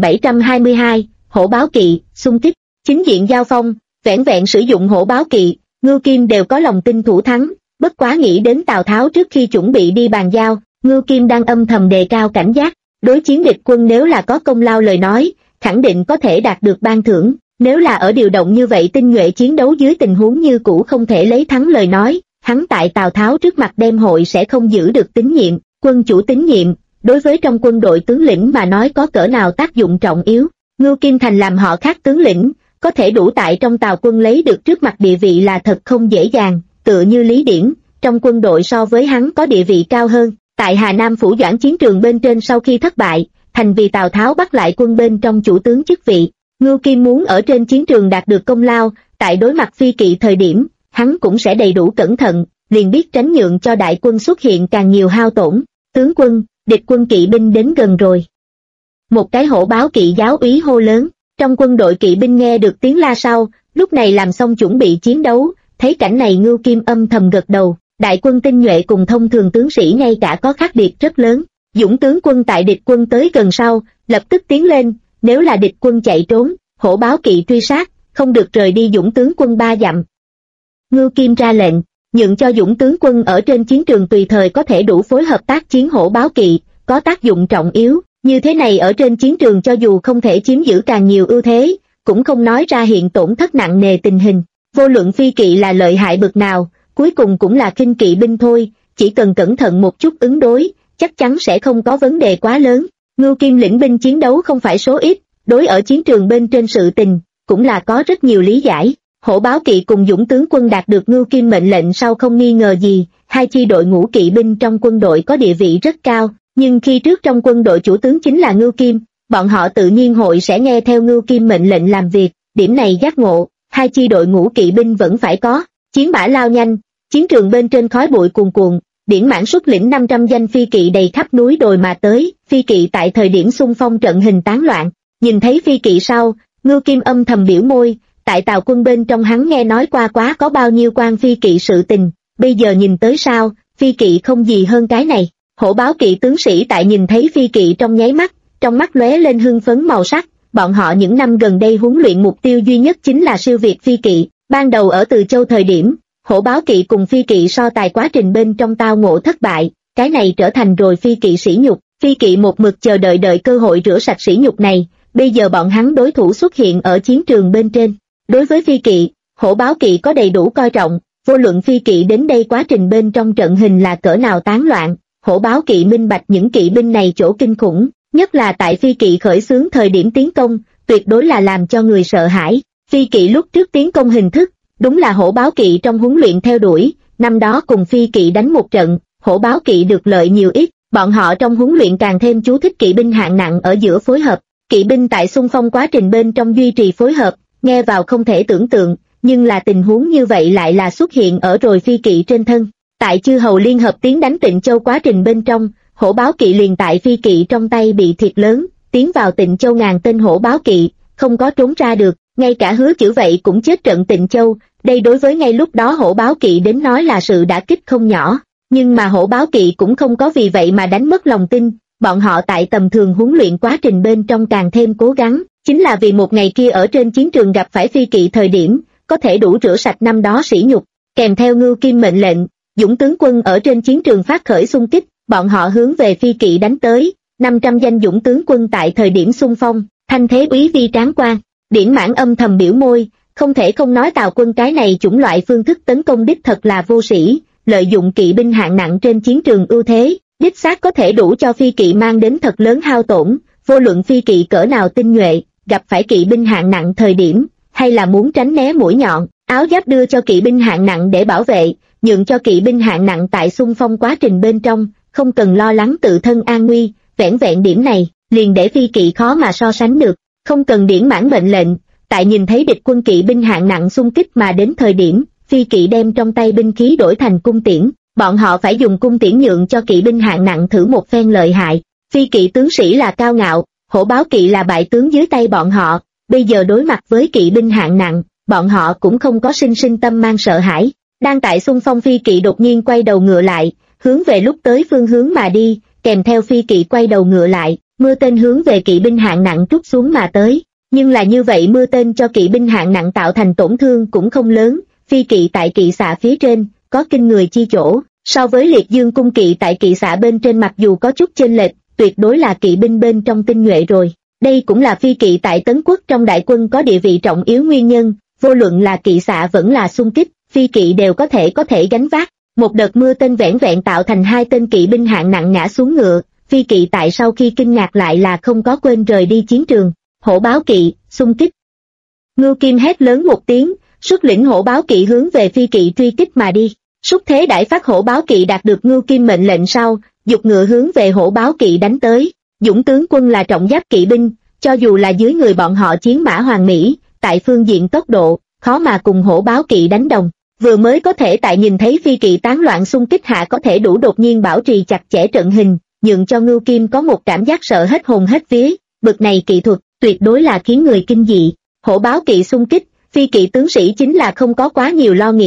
2722, Hổ báo kỵ, xung kích, chính diện giao phong, vẻn vẹn sử dụng Hổ báo kỵ, Ngưu Kim đều có lòng tin thủ thắng, bất quá nghĩ đến Tào Tháo trước khi chuẩn bị đi bàn giao, Ngưu Kim đang âm thầm đề cao cảnh giác, đối chiến địch quân nếu là có công lao lời nói, khẳng định có thể đạt được ban thưởng, nếu là ở điều động như vậy tinh nhuệ chiến đấu dưới tình huống như cũ không thể lấy thắng lời nói, hắn tại Tào Tháo trước mặt đem hội sẽ không giữ được tín nhiệm, quân chủ tín nhiệm, đối với trong quân đội tướng lĩnh mà nói có cỡ nào tác dụng trọng yếu. Ngưu Kim Thành làm họ khác tướng lĩnh, có thể đủ tại trong Tào quân lấy được trước mặt địa vị là thật không dễ dàng, tựa như Lý Điển, trong quân đội so với hắn có địa vị cao hơn. Tại Hà Nam Phủ Doãn chiến trường bên trên sau khi thất bại, thành vì Tào Tháo bắt lại quân bên trong chủ tướng chức vị. Ngưu Kim muốn ở trên chiến trường đạt được công lao, tại đối mặt phi kỵ thời điểm, hắn cũng sẽ đầy đủ cẩn thận, liền biết tránh nhượng cho đại quân xuất hiện càng nhiều hao tổn. Tướng quân, địch quân kỵ binh đến gần rồi. Một cái Hổ báo kỵ giáo úy hô lớn, trong quân đội kỵ binh nghe được tiếng la sau, lúc này làm xong chuẩn bị chiến đấu, thấy cảnh này Ngưu Kim âm thầm gật đầu. Đại quân tinh nhuệ cùng thông thường tướng sĩ ngay cả có khác biệt rất lớn, Dũng tướng quân tại địch quân tới gần sau, lập tức tiến lên, nếu là địch quân chạy trốn, hổ báo kỵ truy sát, không được rời đi Dũng tướng quân 3 dặm. Ngưu Kim ra lệnh, nhượng cho Dũng tướng quân ở trên chiến trường tùy thời có thể đủ phối hợp tác chiến hổ báo kỵ, có tác dụng trọng yếu, như thế này ở trên chiến trường cho dù không thể chiếm giữ càng nhiều ưu thế, cũng không nói ra hiện tổn thất nặng nề tình hình. Vô luận phi kỵ là lợi hại bậc nào, cuối cùng cũng là khinh kỵ binh thôi, chỉ cần cẩn thận một chút ứng đối, chắc chắn sẽ không có vấn đề quá lớn. Ngưu Kim lĩnh binh chiến đấu không phải số ít, đối ở chiến trường bên trên sự tình, cũng là có rất nhiều lý giải. Hổ báo kỵ cùng Dũng tướng quân đạt được Ngưu Kim mệnh lệnh sau không nghi ngờ gì, hai chi đội ngũ kỵ binh trong quân đội có địa vị rất cao, nhưng khi trước trong quân đội chủ tướng chính là Ngưu Kim, bọn họ tự nhiên hội sẽ nghe theo Ngưu Kim mệnh lệnh làm việc, điểm này giác ngộ, hai chi đội ngũ kỵ binh vẫn phải có. Chiến mã lao nhanh, chiến trường bên trên khói bụi cuồn cuộn, Điển Mãn xuất lĩnh 500 danh phi kỵ đầy khắp núi đồi mà tới, phi kỵ tại thời điểm xung phong trận hình tán loạn, nhìn thấy phi kỵ sau, Ngưu Kim âm thầm biểu môi, tại Tào quân bên trong hắn nghe nói qua quá có bao nhiêu quan phi kỵ sự tình, bây giờ nhìn tới sao, phi kỵ không gì hơn cái này. Hổ báo kỵ tướng sĩ tại nhìn thấy phi kỵ trong nháy mắt, trong mắt lóe lên hưng phấn màu sắc, bọn họ những năm gần đây huấn luyện mục tiêu duy nhất chính là siêu việt phi kỵ, ban đầu ở Từ Châu thời điểm, hổ báo kỵ cùng phi kỵ so tài quá trình bên trong tao ngộ thất bại, cái này trở thành rồi phi kỵ sỉ nhục, phi kỵ một mực chờ đợi cơ hội rửa sạch sỉ nhục này, bây giờ bọn hắn đối thủ xuất hiện ở chiến trường bên trên. Đối với phi kỵ, hổ báo kỵ có đầy đủ coi trọng, vô luận phi kỵ đến đây quá trình bên trong trận hình là cỡ nào tán loạn, hổ báo kỵ minh bạch những kỵ binh này chỗ kinh khủng, nhất là tại phi kỵ khởi xướng thời điểm tiến công, tuyệt đối là làm cho người sợ hãi. Phi kỵ lúc trước tiến công hình thức, đúng là hổ báo kỵ trong huấn luyện theo đuổi, năm đó cùng phi kỵ đánh một trận, hổ báo kỵ được lợi nhiều ít, bọn họ trong huấn luyện càng thêm chú thích kỵ binh hạng nặng ở giữa phối hợp, kỵ binh tại xung phong quá trình bên trong duy trì phối hợp, nghe vào không thể tưởng tượng, nhưng là tình huống như vậy lại là xuất hiện ở rồi phi kỵ trên thân. Tại chư hầu liên hợp tiến đánh Tịnh Châu quá trình bên trong, hổ báo kỵ liền tại phi kỵ trong tay bị thiệt lớn, tiến vào Tịnh Châu ngàn tên hổ báo kỵ, không có trốn ra được, ngay cả Hứa Chữ vậy cũng chết trận Tịnh Châu, đây đối với ngay lúc đó hổ báo kỵ đến nói là sự đả kích không nhỏ, nhưng mà hổ báo kỵ cũng không có vì vậy mà đánh mất lòng tin, bọn họ tại tầm thường huấn luyện quá trình bên trong càng thêm cố gắng, chính là vì một ngày kia ở trên chiến trường gặp phải phi kỵ thời điểm, có thể đủ rửa sạch năm đó sỉ nhục, kèm theo Ngưu Kim mệnh lệnh, Dũng tướng quân ở trên chiến trường phát khởi xung kích, bọn họ hướng về phi kỵ đánh tới, 500 danh Dũng tướng quân tại thời điểm xung phong, thanh thế úy vi tráng quan. Điển Mãn âm thầm biểu môi, không thể không nói Tào quân cái này chủng loại phương thức tấn công đích thật là vô sĩ, lợi dụng kỵ binh hạng nặng trên chiến trường ưu thế, đích xác có thể đủ cho phi kỵ mang đến thật lớn hao tổn, vô luận phi kỵ cỡ nào tinh nhuệ, gặp phải kỵ binh hạng nặng thời điểm, hay là muốn tránh né mũi nhọn, áo giáp đưa cho kỵ binh hạng nặng để bảo vệ, nhượng cho kỵ binh hạng nặng tại xung phong quá trình bên trong, không cần lo lắng tự thân an nguy, vẻn vẹn điểm này, liền để phi kỵ khó mà so sánh được, không cần Điển Mãn mệnh lệnh, tại nhìn thấy địch quân kỵ binh hạng nặng xung kích mà đến thời điểm, phi kỵ đem trong tay binh khí đổi thành cung tiễn, bọn họ phải dùng cung tiễn nhượng cho kỵ binh hạng nặng thử một phen lợi hại, phi kỵ tướng sĩ là cao ngạo, hổ báo kỵ là bại tướng dưới tay bọn họ, bây giờ đối mặt với kỵ binh hạng nặng, bọn họ cũng không có sinh tâm mang sợ hãi. Đang tại xung phong phi kỵ đột nhiên quay đầu ngựa lại, hướng về lúc tới phương hướng mà đi, kèm theo phi kỵ quay đầu ngựa lại, mưa tên hướng về kỵ binh hạng nặng trút xuống mà tới. Nhưng là như vậy mưa tên cho kỵ binh hạng nặng tạo thành tổn thương cũng không lớn, phi kỵ tại kỵ xạ phía trên, có kinh người chi chỗ, so với liệt dương cung kỵ tại kỵ xạ bên trên mặc dù có chút chênh lệch, tuyệt đối là kỵ binh bên trong tinh nhuệ rồi. Đây cũng là phi kỵ tại Tấn Quốc trong đại quân có địa vị trọng yếu nguyên nhân, vô luận là kỵ xạ vẫn là xung kích, phi kỵ đều có thể gánh vác. Một đợt mưa tên vẻn vẹn tạo thành 2 tên kỵ binh hạng nặng ngã xuống ngựa, phi kỵ tại sau khi kinh ngạc lại là không có quên rời đi chiến trường. Hổ báo kỵ, xung kích. Ngưu Kim hét lớn một tiếng, xuất lĩnh hổ báo kỵ hướng về phi kỵ truy kích mà đi. Xúc thế đại phát hổ báo kỵ đạt được Ngưu Kim mệnh lệnh sau, giục ngựa hướng về hổ báo kỵ đánh tới. Dũng tướng quân là trọng giáp kỵ binh, cho dù là dưới người bọn họ chiến mã hoàng mỹ, tại phương diện tốc độ, khó mà cùng hổ báo kỵ đánh đồng. Vừa mới có thể tại nhìn thấy phi kỵ tán loạn xung kích hạ có thể đủ đột nhiên bảo trì chặt chẽ trận hình, nhượng cho Ngưu Kim có một cảm giác sợ hết hồn hết vía. Bực này kỹ thuật, tuyệt đối là khiến người kinh dị. Hổ báo kỵ xung kích, phi kỵ tướng sĩ chính là không có quá nhiều lo nghĩ,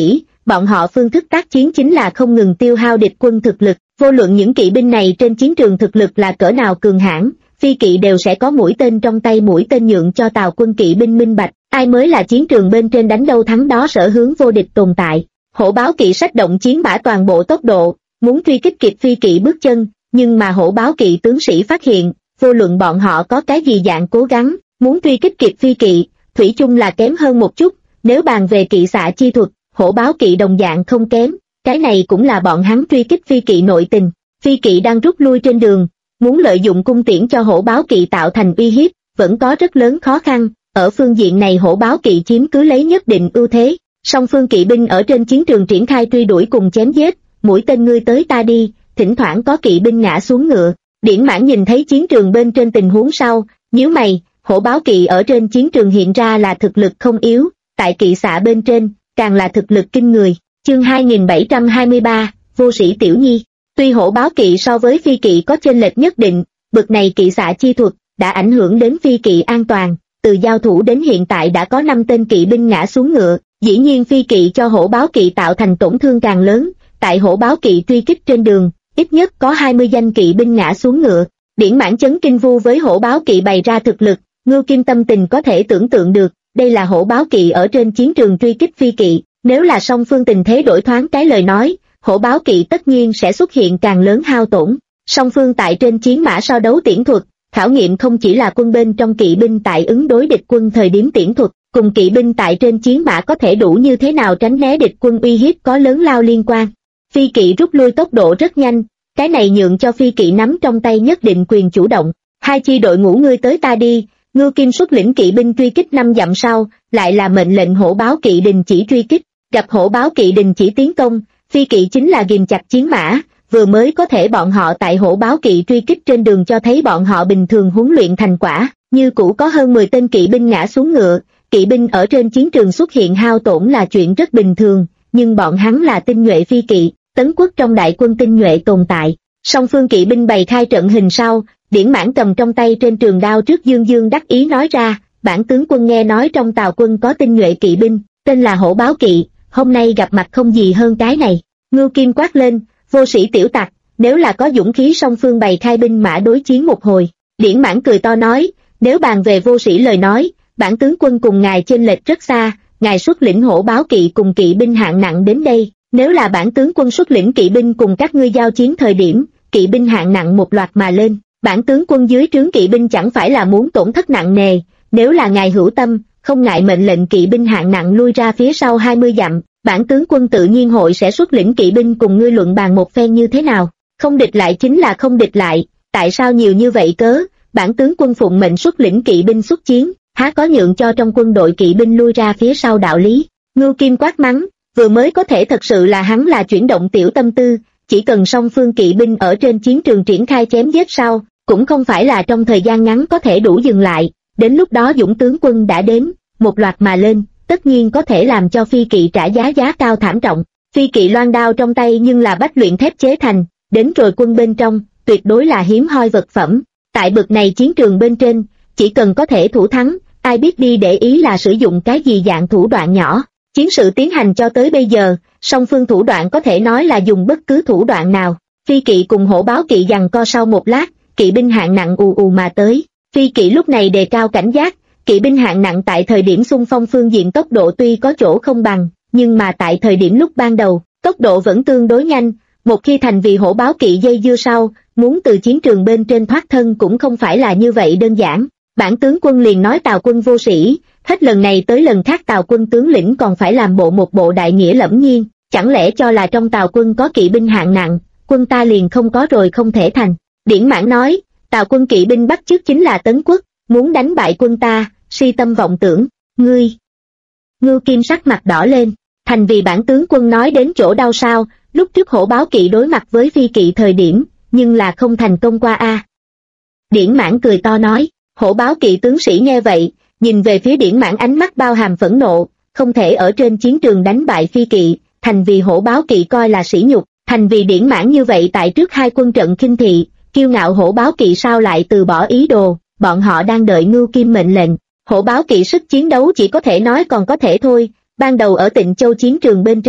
bọn họ phương thức tác chiến chính là không ngừng tiêu hao địch quân thực lực, vô luận những kỵ binh này trên chiến trường thực lực là cỡ nào cường hãn, phi kỵ đều sẽ có mũi tên trong tay, mũi tên nhượng cho Tào quân kỵ binh minh bạch, ai mới là chiến trường bên trên đánh đâu thắng đó sở hướng vô địch tồn tại. Hổ báo kỵ sách động chiến mã toàn bộ tốc độ, muốn truy kích kịp phi kỵ bước chân, nhưng mà hổ báo kỵ tướng sĩ phát hiện, vô luận bọn họ có cái gì dạng cố gắng, muốn truy kích kịp phi kỵ, thủy chung là kém hơn một chút, nếu bàn về kỵ xạ chi thuật, hổ báo kỵ đồng dạng không kém, cái này cũng là bọn hắn truy kích phi kỵ nội tình. Phi kỵ đang rút lui trên đường, muốn lợi dụng cung tiễn cho hổ báo kỵ tạo thành uy hiếp, vẫn có rất lớn khó khăn, ở phương diện này hổ báo kỵ chiếm cứ lấy nhất định ưu thế, song phương kỵ binh ở trên chiến trường triển khai truy đuổi cùng chém giết, mũi tên ngươi tới ta đi, thỉnh thoảng có kỵ binh ngã xuống ngựa. Điển Mãn nhìn thấy chiến trường bên trên tình huống sau, nhíu mày, hổ báo kỵ ở trên chiến trường hiện ra là thực lực không yếu, tại kỵ xạ bên trên, càng là thực lực kinh người. Chương 2723, Vô sĩ Tiểu Nhi. Tuy hổ báo kỵ so với phi kỵ có chênh lệch nhất định, bực này kỵ xạ chi thuật đã ảnh hưởng đến phi kỵ an toàn, từ giao thủ đến hiện tại đã có 5 tên kỵ binh ngã xuống ngựa, dĩ nhiên phi kỵ cho hổ báo kỵ tạo thành tổn thương càng lớn, tại hổ báo kỵ truy kích trên đường, ít nhất có 20 danh kỵ binh ngã xuống ngựa. Điển Mãn chấn kinh vu với hổ báo kỵ bày ra thực lực, Ngưu Kim tâm tình có thể tưởng tượng được, đây là hổ báo kỵ ở trên chiến trường truy kích phi kỵ, nếu là song phương tình thế đổi thoáng cái lời nói, hổ báo kỵ tất nhiên sẽ xuất hiện càng lớn hao tổn. Song phương tại trên chiến mã so đấu tiễn thuật, khảo nghiệm không chỉ là quân bên trong kỵ binh tại ứng đối địch quân thời điểm tiễn thuật, cùng kỵ binh tại trên chiến mã có thể đủ như thế nào tránh né địch quân uy hiếp có lớn lao liên quan. Phi kỵ rút lui tốc độ rất nhanh, cái này nhượng cho phi kỵ nắm trong tay nhất định quyền chủ động. Hai chi đội ngũ ngươi tới ta đi, Ngưu Kim xuất lĩnh kỵ binh truy kích 5 dặm sau, lại là mệnh lệnh hổ báo kỵ đình chỉ truy kích. Gặp hổ báo kỵ đình chỉ tiến công, phi kỵ chính là ghìm chặt chiến mã, vừa mới có thể bọn họ tại hổ báo kỵ truy kích trên đường cho thấy bọn họ bình thường huấn luyện thành quả, như cũ có hơn 10 tên kỵ binh ngã xuống ngựa, kỵ binh ở trên chiến trường xuất hiện hao tổn là chuyện rất bình thường, nhưng bọn hắn là tinh nhuệ phi kỵ, tấn quốc trong đại quân tinh nhuệ tồn tại. Song phương kỵ binh bày khai trận hình sau, Điển Mãn cầm trong tay trên trường đao trước dương dương đắc ý nói ra, bản tướng quân nghe nói trong Tào quân có tinh nhuệ kỵ binh, tên là hổ báo kỵ, hôm nay gặp mặt không gì hơn cái này. Ngưu Kim quát lên, vô sĩ tiểu tặc, nếu là có dũng khí song phương bày khai binh mã đối chiến một hồi. Điển Mãn cười to nói, nếu bàn về vô sĩ lời nói, bản tướng quân cùng ngài chênh lệch rất xa, ngài xuất lĩnh hổ báo kỵ cùng kỵ binh hạng nặng đến đây, nếu là bản tướng quân xuất lĩnh kỵ binh cùng các ngươi giao chiến thời điểm, kỵ binh hạng nặng một loạt mà lên, bản tướng quân dưới trướng kỵ binh chẳng phải là muốn tổn thất nặng nề, nếu là ngài hữu tâm, không ngại mệnh lệnh kỵ binh hạng nặng lui ra phía sau 20 dặm, bản tướng quân tự nhiên hội sẽ xuất lĩnh kỵ binh cùng ngươi luận bàn một phen như thế nào, không địch lại chính là không địch lại, tại sao nhiều như vậy cớ, bản tướng quân phụng mệnh xuất lĩnh kỵ binh xuất chiến, há có nhượng cho trong quân đội kỵ binh lui ra phía sau đạo lý. Ngưu Kim quát mắng, vừa mới có thể thật sự là hắn là chuyển động tiểu tâm tư, chỉ cần song phương kỵ binh ở trên chiến trường triển khai chém giết sau, cũng không phải là trong thời gian ngắn có thể đủ dừng lại, đến lúc đó dũng tướng quân đã đến, một loạt mà lên, tất nhiên có thể làm cho phi kỵ trả giá cao thảm trọng. Phi kỵ loan đao trong tay nhưng là bách luyện thép chế thành, đến rồi quân bên trong, tuyệt đối là hiếm hoi vật phẩm. Tại bực này chiến trường bên trên, chỉ cần có thể thủ thắng, ai biết đi để ý là sử dụng cái gì dạng thủ đoạn nhỏ. Chiến sự tiến hành cho tới bây giờ, song phương thủ đoạn có thể nói là dùng bất cứ thủ đoạn nào. Phi kỵ cùng hổ báo kỵ giằng co sau một lát, kỵ binh hạng nặng ù ù mà tới. Phi kỵ lúc này đề cao cảnh giác, kỵ binh hạng nặng tại thời điểm xung phong phương diện tốc độ tuy có chỗ không bằng, nhưng mà tại thời điểm lúc ban đầu, tốc độ vẫn tương đối nhanh. Một khi thành vì hổ báo kỵ dây dưa sau, muốn từ chiến trường bên trên thoát thân cũng không phải là như vậy đơn giản. Bản tướng quân liền nói Tào quân vô sĩ, hết lần này tới lần khác Tào quân tướng lĩnh còn phải làm một bộ đại nghĩa lẫm nhiên, chẳng lẽ cho là trong Tào quân có kỵ binh hạng nặng, quân ta liền không có rồi không thể thành. Điển Mãn nói, Tào quân kỵ binh bắt chước chính là Tấn Quốc, muốn đánh bại quân ta, si tâm vọng tưởng, ngươi. Ngưu Kim sắc mặt đỏ lên, thành vì bản tướng quân nói đến chỗ đau sao, lúc trước hổ báo kỵ đối mặt với phi kỵ thời điểm, nhưng là không thành công qua a. Điển Mãn cười to nói, hổ báo kỵ tướng sĩ nghe vậy, nhìn về phía Điển Mãn ánh mắt bao hàm phẫn nộ, không thể ở trên chiến trường đánh bại phi kỵ, thành vì hổ báo kỵ coi là sỉ nhục, thành vì Điển Mãn như vậy tại trước hai quân trận khinh thị, kiêu ngạo hổ báo kỵ sao lại từ bỏ ý đồ, bọn họ đang đợi Ngưu Kim mệnh lệnh. Hổ báo kỵ sức chiến đấu chỉ có thể nói còn có thể thôi, ban đầu ở Tịnh Châu chiến trường bên trên,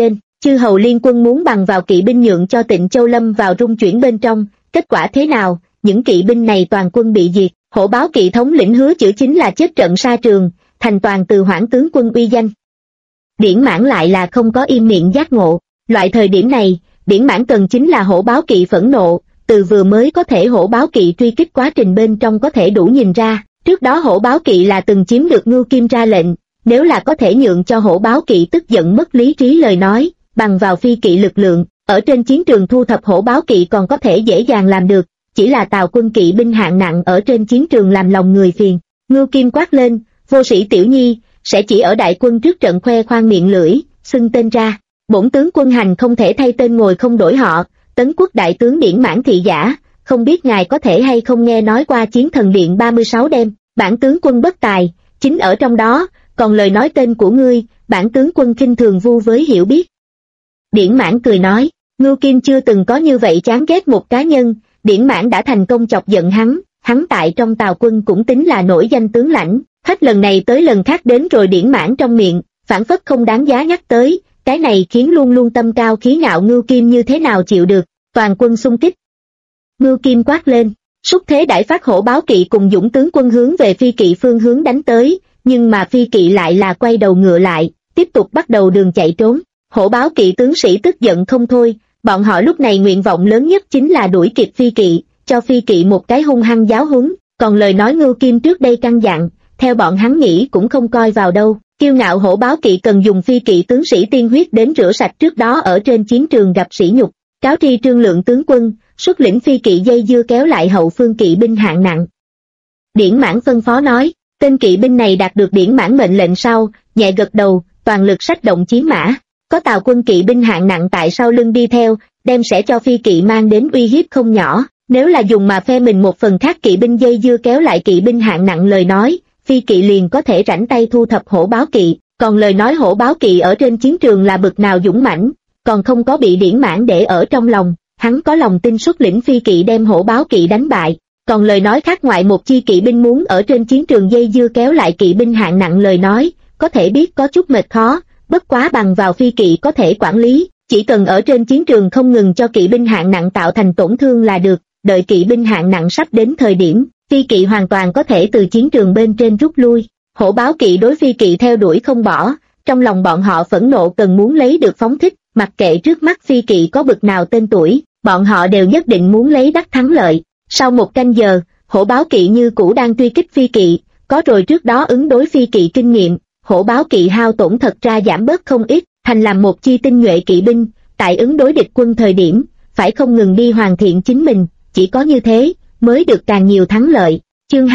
chư hầu liên quân muốn bằng vào kỵ binh nhượng cho Tịnh Châu lâm vào rung chuyển bên trong, kết quả thế nào, những kỵ binh này toàn quân bị diệt, hổ báo kỵ thống lĩnh Hứa Chữ chính là chết trận sa trường, thành toàn từ Hoảng tướng quân uy danh. Điển Mãn lại là không có im miệng giác ngộ, loại thời điểm này, Điển Mãn cần chính là hổ báo kỵ phẫn nộ, từ vừa mới có thể hổ báo kỵ truy kích quá trình bên trong có thể đủ nhìn ra, trước đó hổ báo kỵ là từng chiếm được Ngưu Kim ra lệnh, nếu là có thể nhượng cho hổ báo kỵ tức giận mất lý trí lời nói, bằng vào phi kỵ lực lượng, ở trên chiến trường thu thập hổ báo kỵ còn có thể dễ dàng làm được, chỉ là Tào quân kỵ binh hạng nặng ở trên chiến trường làm lòng người phiền. Ngưu Kim quát lên, vô sĩ tiểu nhi, sẽ chỉ ở đại quân trước trận khoe khoang miệng lưỡi, xưng tên ra, bổn tướng quân hành không thể thay tên ngồi không đổi họ, Tấn Quốc đại tướng Điển Mãn thị giả, không biết ngài có thể hay không nghe nói qua chiến thần điện 36 đêm, bản tướng quân bất tài, chính ở trong đó, còn lời nói tên của ngươi, bản tướng quân khinh thường vu với hiểu biết. Điển Mãn cười nói, Ngưu Kim chưa từng có như vậy chán ghét một cá nhân, Điển Mãn đã thành công chọc giận hắn tại trong Tào quân cũng tính là nổi danh tướng lãnh, hết lần này tới lần khác đến rồi Điển Mãn trong miệng, phản phất không đáng giá nhắc tới, cái này khiến luôn luôn tâm cao khí ngạo Ngưu Kim như thế nào chịu được, toàn quân xung kích. Ngưu Kim quát lên, xúc thế đãi phát hổ báo kỵ cùng dũng tướng quân hướng về phi kỵ phương hướng đánh tới, nhưng mà phi kỵ lại là quay đầu ngựa lại, tiếp tục bắt đầu đường chạy trốn, hổ báo kỵ tướng sĩ tức giận không thôi, bọn họ lúc này nguyện vọng lớn nhất chính là đuổi kịp phi kỵ, cho phi kỵ một cái hung hăng giáo huấn, còn lời nói Ngưu Kim trước đây căn dặn, theo bọn hắn nghĩ cũng không coi vào đâu, kiêu ngạo hổ báo kỵ cần dùng phi kỵ tướng sĩ tiên huyết đến rửa sạch trước đó ở trên chiến trường gặp sỉ nhục, cáo tri Trương Lượng tướng quân, xuất lĩnh phi kỵ dây dưa kéo lại hậu phương kỵ binh hạng nặng. Điển Mãn phân phó nói, tên kỵ binh này đạt được Điển Mãn mệnh lệnh sau, nhẹ gật đầu, toàn lực xách động chiến mã, có Tào quân kỵ binh hạng nặng tại sau lưng đi theo, đem sẽ cho phi kỵ mang đến uy hiếp không nhỏ, nếu là dùng mà phe mình một phần khác kỵ binh dây dưa kéo lại kỵ binh hạng nặng lời nói, phi kỵ liền có thể rảnh tay thu thập hổ báo kỵ, còn lời nói hổ báo kỵ ở trên chiến trường là bực nào dũng mãnh, còn không có bị Điển Mãn để ở trong lòng, hắn có lòng tin xuất lĩnh phi kỵ đem hổ báo kỵ đánh bại, còn lời nói khác ngoại một chi kỵ binh muốn ở trên chiến trường dây dưa kéo lại kỵ binh hạng nặng lời nói, có thể biết có chút mệt khó, bất quá bằng vào phi kỵ có thể quản lý, chỉ cần ở trên chiến trường không ngừng cho kỵ binh hạng nặng tạo thành tổn thương là được, đợi kỵ binh hạng nặng sắp đến thời điểm, phi kỵ hoàn toàn có thể từ chiến trường bên trên rút lui. Hổ báo kỵ đối phi kỵ theo đuổi không bỏ, trong lòng bọn họ phẫn nộ cần muốn lấy được phóng thích, mặc kệ trước mắt phi kỵ có bực nào tên tuổi, bọn họ đều nhất định muốn lấy đắc thắng lợi. Sau một canh giờ, hổ báo kỵ như cũ đang truy kích phi kỵ, có rồi trước đó ứng đối phi kỵ kinh nghiệm, hổ báo kỵ hao tổn thật ra giảm bớt không ít, thành làm một chi tinh nhuệ kỵ binh, tại ứng đối địch quân thời điểm, phải không ngừng đi hoàn thiện chính mình, chỉ có như thế, mới được càng nhiều thắng lợi. Chương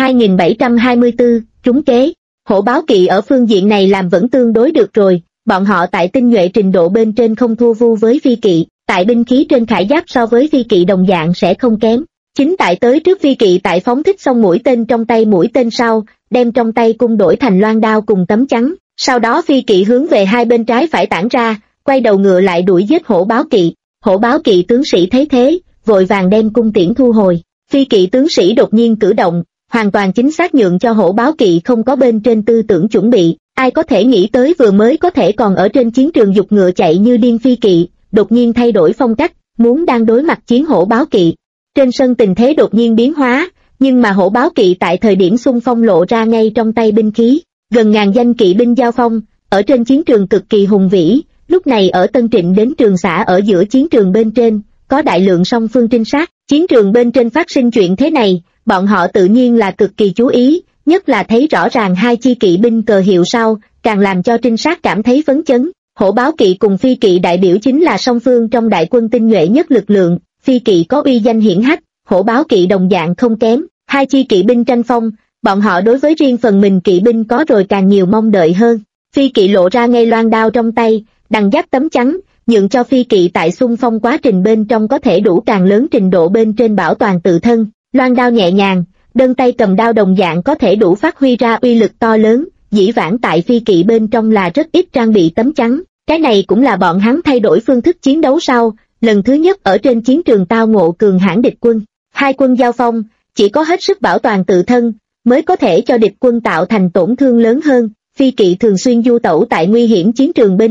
2724, trúng kế. Hổ báo kỵ ở phương diện này làm vẫn tương đối được rồi, bọn họ tại tinh nhuệ trình độ bên trên không thua vu với phi kỵ, tại binh khí trên khải giáp so với phi kỵ đồng dạng sẽ không kém. Chính tại tới trước phi kỵ tại phóng thích xong mũi tên trong tay mũi tên sau, đem trong tay cung đổi thành loan đao cùng tấm chắn, sau đó phi kỵ hướng về hai bên trái phải tản ra, quay đầu ngựa lại đuổi giết hổ báo kỵ. Hổ báo kỵ tướng sĩ thấy thế, vội vàng đem cung tiễn thu hồi, phi kỵ tướng sĩ đột nhiên cử động, hoàn toàn chính xác nhượng cho hổ báo kỵ không có bên trên tư tưởng chuẩn bị, ai có thể nghĩ tới vừa mới có thể còn ở trên chiến trường dục ngựa chạy như điên phi kỵ, đột nhiên thay đổi phong cách, muốn đang đối mặt chiến hổ báo kỵ. Trên sân tình thế đột nhiên biến hóa, nhưng mà hổ báo kỵ tại thời điểm xung phong lộ ra ngay trong tay binh khí, gần ngàn danh kỵ binh giao phong, ở trên chiến trường cực kỳ hùng vĩ, lúc này ở Tân Trịnh đến Trường Xã ở giữa chiến trường bên trên, có đại lượng song phương trinh sát, chiến trường bên trên phát sinh chuyện thế này, bọn họ tự nhiên là cực kỳ chú ý, nhất là thấy rõ ràng hai chi kỵ binh cờ hiệu sau, càng làm cho trinh sát cảm thấy phấn chấn. Hổ báo kỵ cùng phi kỵ đại biểu chính là song phương trong đại quân tinh nhuệ nhất lực lượng, phi kỵ có uy danh hiển hách, hổ báo kỵ đồng dạng không kém, hai chi kỵ binh tranh phong, bọn họ đối với riêng phần mình kỵ binh có rồi càng nhiều mong đợi hơn. Phi kỵ lộ ra ngay loan đao trong tay, đằng giáp tấm chắn, nhượng cho phi kỵ tại xung phong quá trình bên trong có thể đủ càng lớn trình độ bên trên bảo toàn tự thân, loan đao nhẹ nhàng, đơn tay cầm đao đồng dạng có thể đủ phát huy ra uy lực to lớn, dĩ vãng tại phi kỵ bên trong là rất ít trang bị tấm chắn, cái này cũng là bọn hắn thay đổi phương thức chiến đấu sau, lần thứ nhất ở trên chiến trường tao ngộ cường hãn địch quân. Hai quân giao phong, chỉ có hết sức bảo toàn tự thân, mới có thể cho địch quân tạo thành tổn thương lớn hơn. Phi kỵ thường xuyên du tẩu tại nguy hiểm chiến trường bên trên,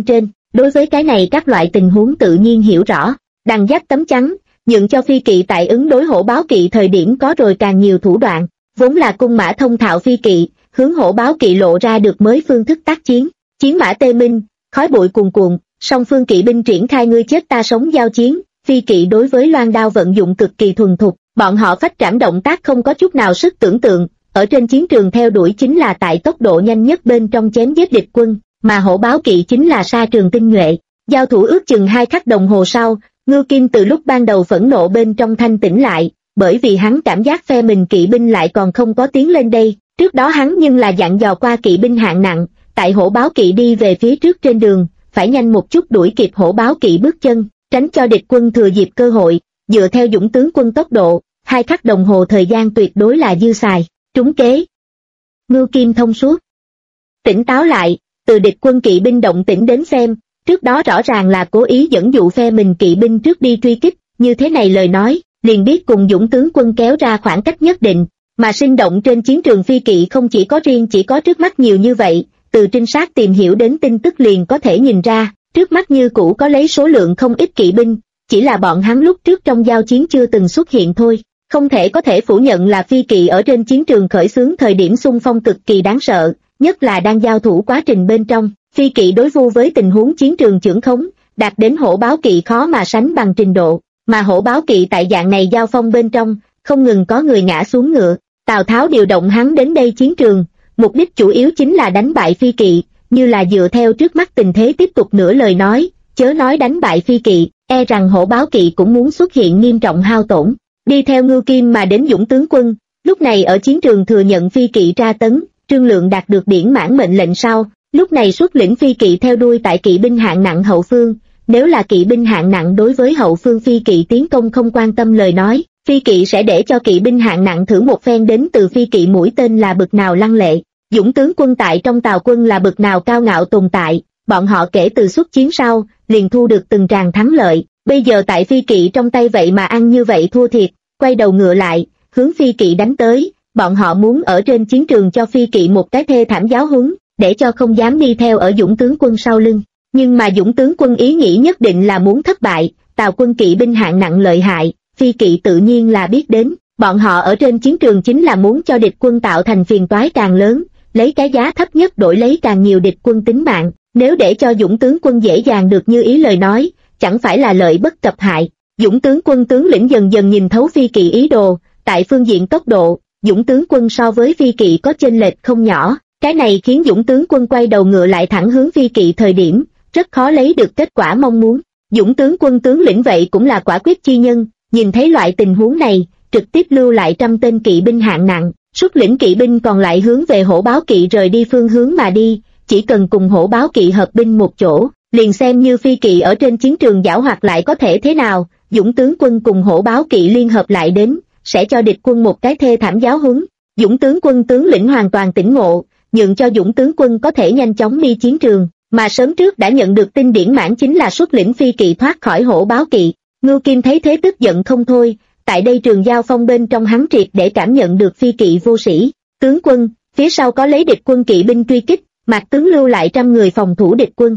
Đối với cái này các loại tình huống tự nhiên hiểu rõ, đằng giáp tấm chắn, nhượng cho phi kỵ tại ứng đối hổ báo kỵ thời điểm có rồi càng nhiều thủ đoạn, vốn là cung mã thông thạo phi kỵ, hướng hổ báo kỵ lộ ra được mới phương thức tác chiến, chiến mã tê minh, khói bụi cuồn cuộn, song phương kỵ binh triển khai ngươi chết ta sống giao chiến, phi kỵ đối với loan đao vận dụng cực kỳ thuần thục, bọn họ phách trảm động tác không có chút nào sức tưởng tượng, ở trên chiến trường theo đuổi chính là tại tốc độ nhanh nhất bên trong chém giết địch quân, mà hổ báo kỵ chính là sa trường tinh nhuệ. Giao thủ ước chừng 2 khắc đồng hồ sau, Ngưu Kim từ lúc ban đầu phẫn nộ bên trong thanh tỉnh lại, bởi vì hắn cảm giác phe mình kỵ binh lại còn không có tiến lên đây, trước đó hắn nhưng là dặn dò qua kỵ binh hạng nặng, tại hổ báo kỵ đi về phía trước trên đường, phải nhanh một chút đuổi kịp hổ báo kỵ bước chân, tránh cho địch quân thừa dịp cơ hội, dựa theo dũng tướng quân tốc độ, 2 khắc đồng hồ thời gian tuyệt đối là dư xài, trúng kế. Ngưu Kim thông suốt, tỉnh táo lại, từ địch quân kỵ binh động tĩnh đến xem, trước đó rõ ràng là cố ý dẫn dụ phe mình kỵ binh trước đi truy kích, như thế này lời nói, liền biết cùng dũng tướng quân kéo ra khoảng cách nhất định, mà sinh động trên chiến trường phi kỵ không chỉ có trước mắt nhiều như vậy, từ trinh sát tìm hiểu đến tin tức liền có thể nhìn ra, trước mắt như cũ có lấy số lượng không ít kỵ binh, chỉ là bọn hắn lúc trước trong giao chiến chưa từng xuất hiện thôi. Không thể có thể phủ nhận là phi kỵ ở trên chiến trường khởi xướng thời điểm xung phong cực kỳ đáng sợ, nhất là đang giao thủ quá trình bên trong, phi kỵ đối vu với tình huống chiến trường chưởng khống, đạt đến hổ báo kỵ khó mà sánh bằng trình độ, mà hổ báo kỵ tại dạng này giao phong bên trong, không ngừng có người ngã xuống ngựa, Tào Tháo điều động hắn đến đây chiến trường, mục đích chủ yếu chính là đánh bại phi kỵ, như là dựa theo trước mắt tình thế tiếp tục nửa lời nói, chớ nói đánh bại phi kỵ, e rằng hổ báo kỵ cũng muốn xuất hiện nghiêm trọng hao tổn. Đi theo Ngưu Kim mà đến dũng tướng quân, lúc này ở chiến trường thừa nhận phi kỵ tra tấn, Trương Lượng đạt được điển mãn mệnh lệnh sau, lúc này xuất lĩnh phi kỵ theo đuôi tại kỵ binh hạng nặng hậu phương, nếu là kỵ binh hạng nặng đối với hậu phương phi kỵ tiến công không quan tâm lời nói, phi kỵ sẽ để cho kỵ binh hạng nặng thử một phen đến từ phi kỵ mũi tên là bực nào lăng lệ, dũng tướng quân tại trong Tào quân là bực nào cao ngạo tồn tại, bọn họ kể từ xuất chiến sau, liền thu được từng tràng thắng lợi, bây giờ tại phi kỵ trong tay vậy mà ăn như vậy thua thiệt, quay đầu ngựa lại, hướng phi kỵ đánh tới, bọn họ muốn ở trên chiến trường cho phi kỵ một cái thê thảm giáo huấn, để cho không dám đi theo ở dũng tướng quân sau lưng. Nhưng mà dũng tướng quân ý nghĩ nhất định là muốn thất bại, Tào quân kỵ binh hạng nặng lợi hại, phi kỵ tự nhiên là biết đến, bọn họ ở trên chiến trường chính là muốn cho địch quân tạo thành phiền toái càng lớn, lấy cái giá thấp nhất đổi lấy càng nhiều địch quân tính mạng, nếu để cho dũng tướng quân dễ dàng được như ý lời nói, chẳng phải là lợi bất cập hại. Dũng tướng quân tướng lĩnh dần dần nhìn thấu phi kỵ ý đồ, tại phương diện tốc độ, dũng tướng quân so với phi kỵ có chênh lệch không nhỏ, cái này khiến dũng tướng quân quay đầu ngựa lại thẳng hướng phi kỵ thời điểm, rất khó lấy được kết quả mong muốn. Dũng tướng quân tướng lĩnh vậy cũng là quả quyết chi nhân, nhìn thấy loại tình huống này, trực tiếp lưu lại 100 tên kỵ binh hạng nặng, xuất lĩnh kỵ binh còn lại hướng về hổ báo kỵ rời đi phương hướng mà đi, chỉ cần cùng hổ báo kỵ hợp binh một chỗ, liền xem như phi kỵ ở trên chiến trường giảo hoạt lại có thể thế nào. Dũng tướng quân cùng hổ báo kỵ liên hợp lại đến, sẽ cho địch quân một cái thê thảm giáo huấn. Dũng tướng quân tướng lĩnh hoàn toàn tỉnh ngộ, nhượng cho dũng tướng quân có thể nhanh chóng đi chiến trường, mà sớm trước đã nhận được tin điển mãn chính là xuất lĩnh phi kỵ thoát khỏi hổ báo kỵ. Ngưu Kim thấy thế tức giận không thôi, tại đây trường giao phong bên trong hắn triệt để cảm nhận được phi kỵ vô sĩ. Tướng quân, phía sau có lấy địch quân kỵ binh truy kích, Mạc tướng lưu lại 100 người phòng thủ địch quân.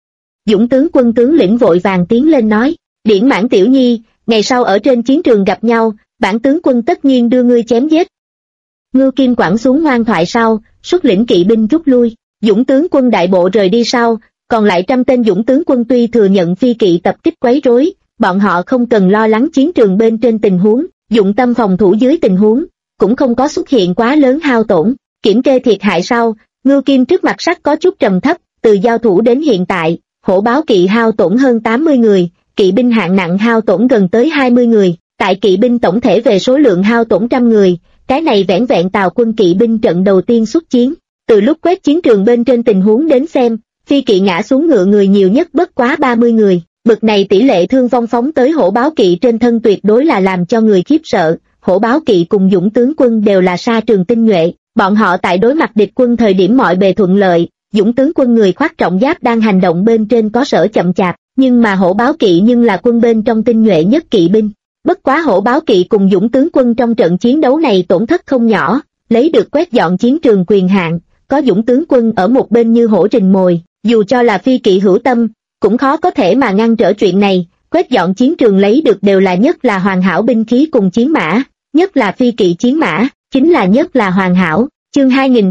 Dũng tướng quân tướng lĩnh vội vàng tiến lên nói, điển mãn tiểu nhi, ngày sau ở trên chiến trường gặp nhau, bản tướng quân tất nhiên đưa ngươi chém giết. Ngưu Kim quẳng xuống ngoan thoại sau, xuất lĩnh kỵ binh rút lui, dũng tướng quân đại bộ rời đi sau, còn lại 100 tên dũng tướng quân tuy thừa nhận phi kỵ tập kích quấy rối, bọn họ không cần lo lắng chiến trường bên trên tình huống, dụng tâm phòng thủ dưới tình huống, cũng không có xuất hiện quá lớn hao tổn. Kiểm kê thiệt hại sau, Ngưu Kim trước mặt sắc có chút trầm thấp, từ giao thủ đến hiện tại, hổ báo kỵ hao tổn hơn 80 người, kỵ binh hạng nặng hao tổn gần tới 20 người, tại kỵ binh tổng thể về số lượng hao tổn 100 người, cái này vẻn vẹn Tào quân kỵ binh trận đầu tiên xuất chiến. Từ lúc quét chiến trường bên trên tình huống đến xem, phi kỵ ngã xuống ngựa người nhiều nhất bất quá 30 người, bực này tỷ lệ thương vong phóng tới hổ báo kỵ trên thân tuyệt đối là làm cho người khiếp sợ. Hổ báo kỵ cùng dũng tướng quân đều là sa trường tinh nhuệ, bọn họ tại đối mặt địch quân thời điểm mọi bề thuận lợi, dũng tướng quân người khoác trọng giáp đang hành động bên trên có sở chậm chạp, nhưng mà hổ báo kỵ nhưng là quân bên trong tinh nhuệ nhất kỵ binh. Bất quá hổ báo kỵ cùng dũng tướng quân trong trận chiến đấu này tổn thất không nhỏ, lấy được quét dọn chiến trường quyền hạn, có dũng tướng quân ở một bên như hổ rình mồi, dù cho là phi kỵ hữu tâm, cũng khó có thể mà ngăn trở chuyện này. Quét dọn chiến trường lấy được đều là nhất là hoàn hảo binh khí cùng chiến mã, nhất là phi kỵ chiến mã, chính là nhất là hoàn hảo. Chương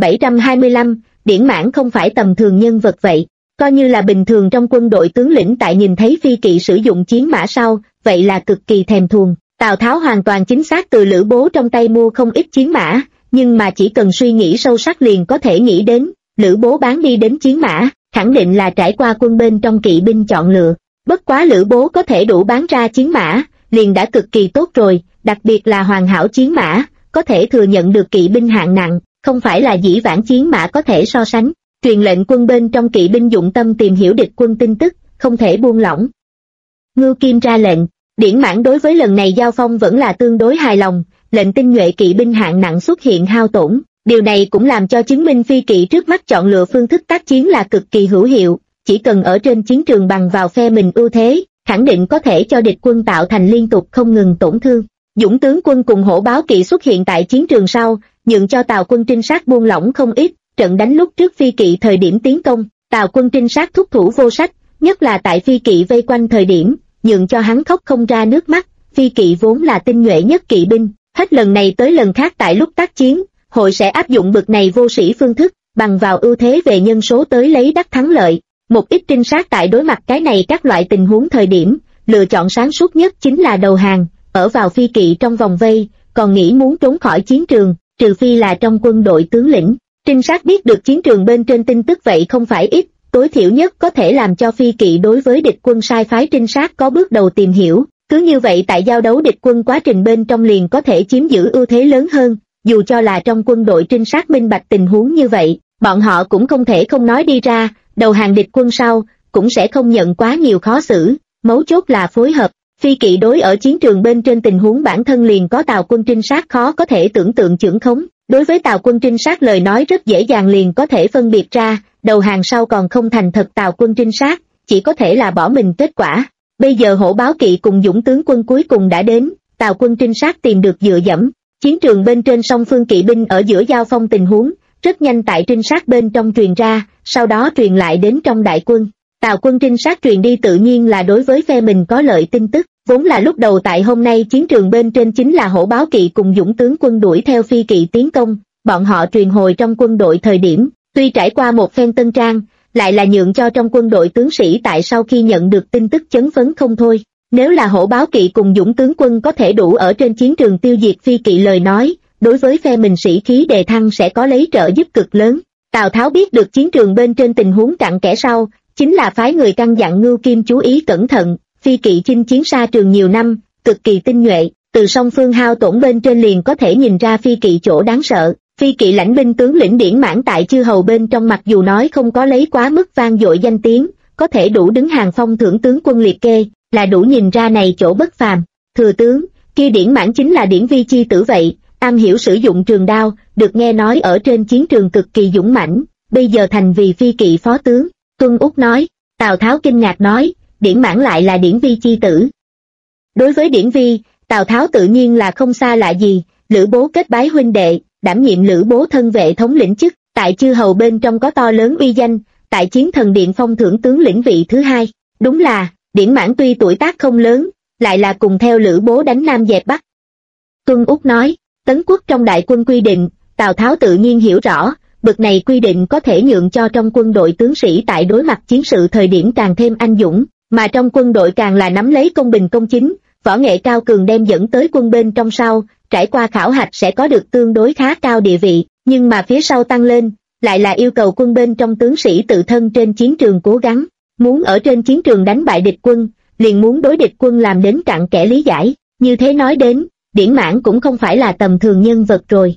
2725, Điển Mãn không phải tầm thường nhân vật vậy. Coi như là bình thường trong quân đội tướng lĩnh tại nhìn thấy phi kỵ sử dụng chiến mã sau, vậy là cực kỳ thèm thuồng. Tào Tháo hoàn toàn chính xác từ Lữ Bố trong tay mua không ít chiến mã, nhưng mà chỉ cần suy nghĩ sâu sắc liền có thể nghĩ đến, Lữ Bố bán đi đến chiến mã, khẳng định là trải qua quân bên trong kỵ binh chọn lựa. Bất quá Lữ Bố có thể đủ bán ra chiến mã, liền đã cực kỳ tốt rồi, đặc biệt là hoàn hảo chiến mã, có thể thừa nhận được kỵ binh hạng nặng, không phải là dĩ vãng chiến mã có thể so sánh. Truyền lệnh quân bên trong kỵ binh dụng tâm tìm hiểu địch quân tin tức, không thể buông lỏng. Ngưu Kim ra lệnh, Điển Mãn đối với lần này giao phong vẫn là tương đối hài lòng, lệnh tinh nhuệ kỵ binh hạng nặng xuất hiện hao tổn. Điều này cũng làm cho chứng minh phi kỵ trước mắt chọn lựa phương thức tác chiến là cực kỳ hữu hiệu, chỉ cần ở trên chiến trường bằng vào phe mình ưu thế, khẳng định có thể cho địch quân tạo thành liên tục không ngừng tổn thương. Dũng tướng quân cùng hổ báo kỵ xuất hiện tại chiến trường sau, nhượng cho Tào quân trinh sát buông lỏng không ít, trận đánh lúc trước phi kỵ thời điểm tiến công, Tào quân trinh sát thúc thủ vô sách, nhất là tại phi kỵ vây quanh thời điểm, nhượng cho hắn khóc không ra nước mắt. Phi kỵ vốn là tinh nhuệ nhất kỵ binh, hết lần này tới lần khác tại lúc tác chiến, hội sẽ áp dụng bực này vô sĩ phương thức, bằng vào ưu thế về nhân số tới lấy đắc thắng lợi. Một ít trinh sát tại đối mặt cái này các loại tình huống thời điểm, lựa chọn sáng suốt nhất chính là đầu hàng, ở vào phi kỵ trong vòng vây, còn nghĩ muốn trốn khỏi chiến trường, trừ phi là trong quân đội tướng lĩnh. Trinh sát biết được chiến trường bên trên tin tức vậy không phải ít, tối thiểu nhất có thể làm cho phi kỵ đối với địch quân sai phái trinh sát có bước đầu tìm hiểu, cứ như vậy tại giao đấu địch quân quá trình bên trong liền có thể chiếm giữ ưu thế lớn hơn. Dù cho là trong quân đội trinh sát minh bạch tình huống như vậy, bọn họ cũng không thể không nói đi ra, đầu hàng địch quân sau, cũng sẽ không nhận quá nhiều khó xử, mấu chốt là phối hợp. Phi kỵ đối ở chiến trường bên trên tình huống bản thân liền có Tào quân trinh sát khó có thể tưởng tượng chưởng khống, đối với Tào quân trinh sát lời nói rất dễ dàng liền có thể phân biệt ra, đầu hàng sau còn không thành thật Tào quân trinh sát, chỉ có thể là bỏ mình kết quả. Bây giờ hổ báo kỵ cùng dũng tướng quân cuối cùng đã đến, Tào quân trinh sát tìm được dựa dẫm. Chiến trường bên trên song phương kỵ binh ở giữa giao phong tình huống, rất nhanh tại trinh sát bên trong truyền ra, sau đó truyền lại đến trong đại quân. Tào quân trinh sát truyền đi tự nhiên là đối với phe mình có lợi tin tức, vốn là lúc đầu tại hôm nay chiến trường bên trên chính là hổ báo kỵ cùng dũng tướng quân đuổi theo phi kỵ tiến công, bọn họ truyền hồi trong quân đội thời điểm, tuy trải qua một phen tân trang, lại là nhượng cho trong quân đội tướng sĩ tại sau khi nhận được tin tức chấn phấn không thôi. Nếu là hổ báo kỵ cùng dũng tướng quân có thể đủ ở trên chiến trường tiêu diệt phi kỵ lời nói, đối với phe mình sĩ khí đề thăng sẽ có lấy trợ giúp cực lớn. Tào Tháo biết được chiến trường bên trên tình huống cặn kẽ sau, chính là phái người căn dặn Ngưu Kim chú ý cẩn thận, phi kỵ chinh chiến xa trường nhiều năm, cực kỳ tinh nhuệ, từ song phương hao tổn bên trên liền có thể nhìn ra phi kỵ chỗ đáng sợ. Phi kỵ lãnh binh tướng lĩnh Điển Mãn tại chư hầu bên trong mặc dù nói không có lấy quá mức vang dội danh tiếng, có thể đủ đứng hàng phong thưởng tướng quân liệt kê, là đủ nhìn ra này chỗ bất phàm. Thừa tướng, kia Điển Mãn chính là Điển Vi chi tử vậy, am hiểu sử dụng trường đao, được nghe nói ở trên chiến trường cực kỳ dũng mãnh, bây giờ thành vì phi kỵ phó tướng. Tuân Úc nói. Tào Tháo kinh ngạc nói, Điển Mãn lại là Điển Vi chi tử. Đối với Điển Vi, Tào Tháo tự nhiên là không xa lạ gì, Lữ Bố kết bái huynh đệ, đảm nhiệm Lữ Bố thân vệ thống lĩnh chức, tại chư hầu bên trong có to lớn uy danh, tại chiến thần điện phong thưởng tướng lĩnh vị thứ hai. Đúng là, Điển Mãn tuy tuổi tác không lớn, lại là cùng theo Lữ Bố đánh Nam dẹp Bắc. Tuân Úc nói, tấn quốc trong đại quân quy định, Tào Tháo tự nhiên hiểu rõ, bực này quy định có thể nhượng cho trong quân đội tướng sĩ tại đối mặt chiến sự thời điểm càng thêm anh dũng, mà trong quân đội càng là nắm lấy công bình công chính, võ nghệ cao cường đem dẫn tới quân bên trong sau, trải qua khảo hạch sẽ có được tương đối khá cao địa vị, nhưng mà phía sau tăng lên, lại là yêu cầu quân bên trong tướng sĩ tự thân trên chiến trường cố gắng, muốn ở trên chiến trường đánh bại địch quân, liền muốn đối địch quân làm đến cặn kẽ lý giải, như thế nói đến, Điển Mãn cũng không phải là tầm thường nhân vật rồi.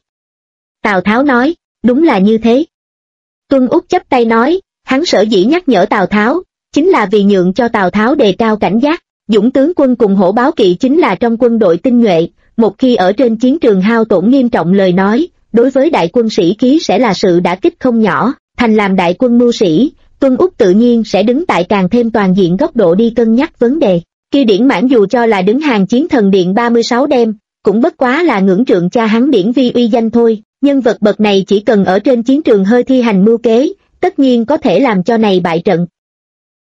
Tào Tháo nói, đúng là như thế. Tuân Úc chắp tay nói, hắn sở dĩ nhắc nhở Tào Tháo, chính là vì nhượng cho Tào Tháo đề cao cảnh giác. Dũng tướng quân cùng hổ báo kỵ chính là trong quân đội tinh nhuệ, một khi ở trên chiến trường hao tổn nghiêm trọng lời nói, đối với đại quân sĩ khí sẽ là sự đả kích không nhỏ, thành làm đại quân mưu sĩ, Tuân Úc tự nhiên sẽ đứng tại càng thêm toàn diện góc độ đi cân nhắc vấn đề. Khi Điển Mãn dù cho là đứng hàng chiến thần điện 36 đêm, cũng bất quá là ngưỡng trượng cha hắn Điển Vi uy danh thôi, nhân vật bậc này chỉ cần ở trên chiến trường hơi thi hành mưu kế, tất nhiên có thể làm cho này bại trận.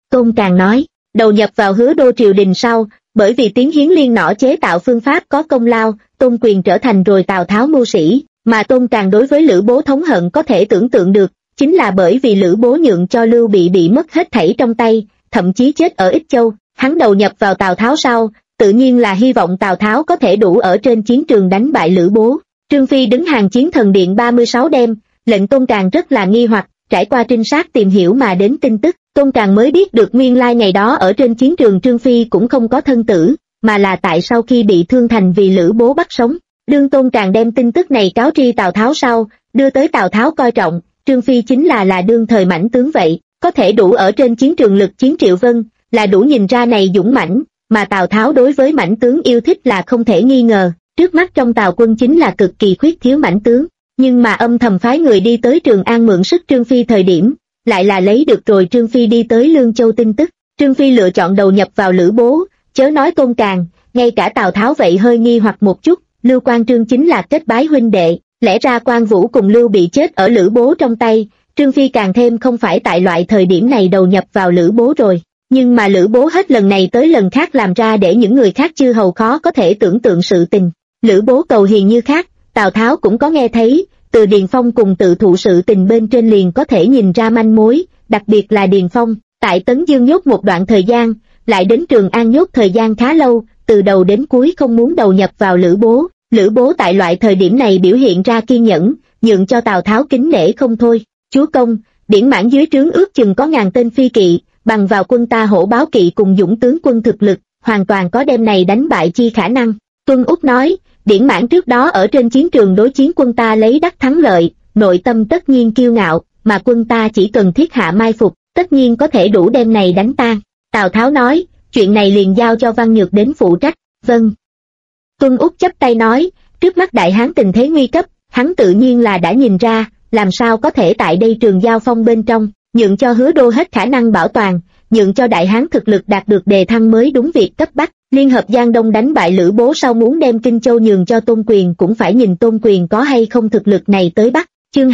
Tôn Càng nói, đầu nhập vào Hứa Đô triều đình sau, bởi vì Tiến Hiến Liên nỏ chế tạo phương pháp có công lao, Tôn Quyền trở thành rồi Tào Tháo mưu sĩ, mà Tôn Càng đối với Lữ Bố thống hận có thể tưởng tượng được, chính là bởi vì Lữ Bố nhượng cho Lưu bị mất hết thảy trong tay, thậm chí chết ở Ích Châu, hắn đầu nhập vào Tào Tháo sau, tự nhiên là hy vọng Tào Tháo có thể đủ ở trên chiến trường đánh bại Lữ Bố. Trương Phi đứng hàng chiến thần điện 36 đêm, lệnh Tôn Càng rất là nghi hoặc, trải qua trinh sát tìm hiểu mà đến tin tức, Tôn Càng mới biết được nguyên lai ngày đó ở trên chiến trường Trương Phi cũng không có thân tử, mà là tại sau khi bị thương thành vì Lữ Bố bắt sống. Đương Tôn Càng đem tin tức này cáo tri Tào Tháo sau, đưa tới Tào Tháo coi trọng, Trương Phi chính là đương thời mãnh tướng vậy, có thể đủ ở trên chiến trường lực chiến Triệu Vân, là đủ nhìn ra này dũng mãnh, mà Tào Tháo đối với mãnh tướng yêu thích là không thể nghi ngờ, trước mắt trong Tào quân chính là cực kỳ khuyết thiếu mãnh tướng, nhưng mà âm thầm phái người đi tới Trường An mượn sức Trương Phi thời điểm, lại là lấy được rồi Trương Phi đi tới Lương Châu tin tức, Trương Phi lựa chọn đầu nhập vào Lữ Bố, chớ nói Tôn Càng, ngay cả Tào Tháo vậy hơi nghi hoặc một chút, Lưu Quan Trương chính là kết bái huynh đệ, lẽ ra Quan Vũ cùng Lưu bị chết ở Lữ Bố trong tay, Trương Phi càng thêm không phải tại loại thời điểm này đầu nhập vào Lữ Bố rồi, nhưng mà Lữ Bố hết lần này tới lần khác làm ra để những người khác chư hầu khó có thể tưởng tượng sự tình, Lữ Bố cầu hiền như khác, Tào Tháo cũng có nghe thấy, từ Điền Phong cùng tự thụ sự tình bên trên liền có thể nhìn ra manh mối, đặc biệt là Điền Phong, tại Tấn Dương nhốt một đoạn thời gian, lại đến Trường An nhốt thời gian khá lâu, từ đầu đến cuối không muốn đầu nhập vào Lữ Bố. Lữ Bố tại loại thời điểm này biểu hiện ra kiên nhẫn, nhượng cho Tào Tháo kính nể không thôi. Chúa công, Điển Mãn dưới trướng ước chừng có 1000 tên phi kỵ, bằng vào quân ta Hổ Báo kỵ cùng dũng tướng quân thực lực, hoàn toàn có đem này đánh bại chi khả năng. Tuân Úc nói, Điển Mãn trước đó ở trên chiến trường đối chiến quân ta lấy đắc thắng lợi, nội tâm tất nhiên kiêu ngạo, mà quân ta chỉ cần thiết hạ mai phục, tất nhiên có thể đủ đem này đánh tan. Tào Tháo nói, chuyện này liền giao cho Văn Nhược đến phụ trách. Vâng. Tuân Úc chắp tay nói, trước mắt đại hán tình thế nguy cấp, hắn tự nhiên là đã nhìn ra, làm sao có thể tại đây trường giao phong bên trong, nhượng cho Hứa Đô hết khả năng bảo toàn, nhượng cho đại hán thực lực đạt được đề thăng mới đúng việc cấp bách. Liên hợp Giang Đông đánh bại Lữ Bố sau muốn đem Kinh Châu nhường cho Tôn Quyền cũng phải nhìn Tôn Quyền có hay không thực lực này tới bắt. Chương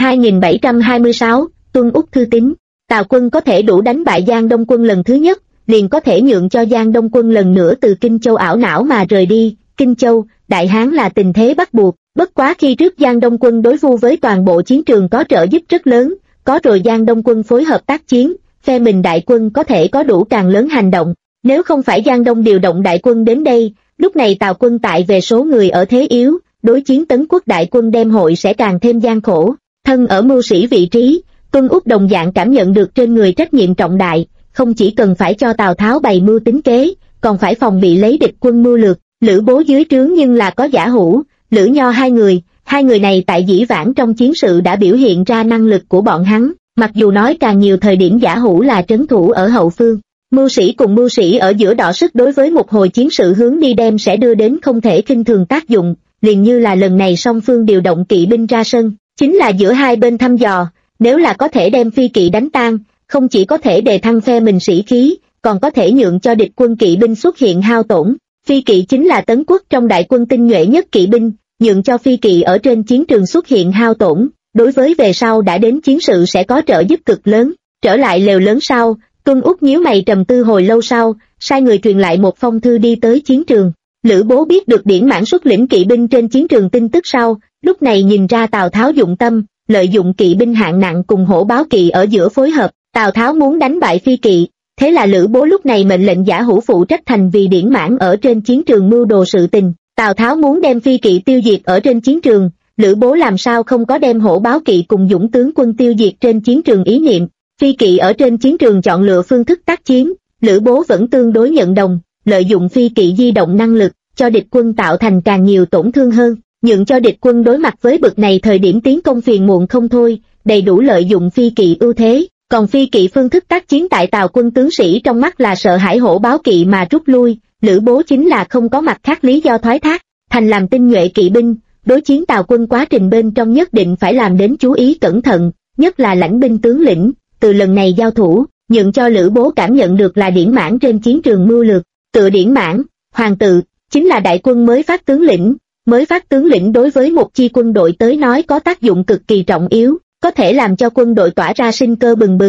2726, Tuân Úc thư tín. Tào quân có thể đủ đánh bại Giang Đông quân lần thứ nhất, liền có thể nhượng cho Giang Đông quân lần nữa từ Kinh Châu ảo não mà rời đi. Kinh Châu, đại hán là tình thế bắt buộc, bất quá khi trước Giang Đông quân đối vu với toàn bộ chiến trường có trợ giúp rất lớn, có rồi Giang Đông quân phối hợp tác chiến, phe mình đại quân có thể có đủ càng lớn hành động. Nếu không phải Giang Đông điều động đại quân đến đây, lúc này Tào quân tại về số người ở thế yếu, đối chiến Tấn Quốc đại quân đem hội sẽ càng thêm gian khổ. Thân ở mưu sĩ vị trí, Tuân Úc đồng dạng cảm nhận được trên người trách nhiệm trọng đại, không chỉ cần phải cho Tào Tháo bày mưu tính kế, còn phải phòng bị lấy địch quân mưu lược. Lữ Bố dưới trướng nhưng là có Giả Hữu, Lữ Nho hai người này tại dĩ vãng trong chiến sự đã biểu hiện ra năng lực của bọn hắn, mặc dù nói càng nhiều thời điểm Giả Hữu là trấn thủ ở hậu phương. Mưu sĩ cùng mưu sĩ ở giữa đọ sức đối với một hồi chiến sự hướng đi đem sẽ đưa đến không thể khinh thường tác dụng, liền như là lần này song phương điều động kỵ binh ra sân, chính là giữa hai bên thăm dò, nếu là có thể đem phi kỵ đánh tan, không chỉ có thể đề thăng phe mình sĩ khí, còn có thể nhượng cho địch quân kỵ binh xuất hiện hao tổn. Phi kỵ chính là Tấn Quốc trong đại quân tinh nhuệ nhất kỵ binh, nhượng cho phi kỵ ở trên chiến trường xuất hiện hao tổn, đối với về sau đã đến chiến sự sẽ có trợ giúp cực lớn. Trở lại lều lớn sau, Tuân Úc nhíu mày trầm tư hồi lâu sau, sai người truyền lại một phong thư đi tới chiến trường. Lữ Bố biết được Điển Mãn xuất lĩnh kỵ binh trên chiến trường tin tức sau, lúc này nhìn ra Tào Tháo dụng tâm, lợi dụng kỵ binh hạng nặng cùng Hổ Báo kỵ ở giữa phối hợp, Tào Tháo muốn đánh bại phi kỵ. Thế là Lữ Bố lúc này mệnh lệnh Giả Hữu phụ trách thành vì Điển Mãn ở trên chiến trường mưu đồ sự tình. Tào Tháo muốn đem phi kỵ tiêu diệt ở trên chiến trường, Lữ Bố làm sao không có đem Hổ Báo kỵ cùng dũng tướng quân tiêu diệt trên chiến trường ý niệm. Phi kỵ ở trên chiến trường chọn lựa phương thức tác chiến, Lữ Bố vẫn tương đối nhận đồng, lợi dụng phi kỵ di động năng lực, cho địch quân tạo thành càng nhiều tổn thương hơn, nhượng cho địch quân đối mặt với bực này thời điểm tiến công phiền muộn không thôi, đầy đủ lợi dụng phi kỵ ưu thế. Còn phi kỵ phương thức tác chiến tại Tào quân tướng sĩ trong mắt là sợ hãi Hổ Báo kỵ mà rút lui, Lữ Bố chính là không có mặt khác lý do thoái thác, thành làm tinh nhuệ kỵ binh, đối chiến Tào quân quá trình bên trong nhất định phải làm đến chú ý cẩn thận, nhất là lãnh binh tướng lĩnh. Từ lần này giao thủ, nhượng cho Lữ Bố cảm nhận được là Điển Mãn trên chiến trường mưu lược, tựa Điển Mãn, Hoàng tự, chính là đại quân mới phát tướng lĩnh. Mới phát tướng lĩnh đối với một chi quân đội tới nói có tác dụng cực kỳ trọng yếu, có thể làm cho quân đội tỏa ra sinh cơ bừng bừng,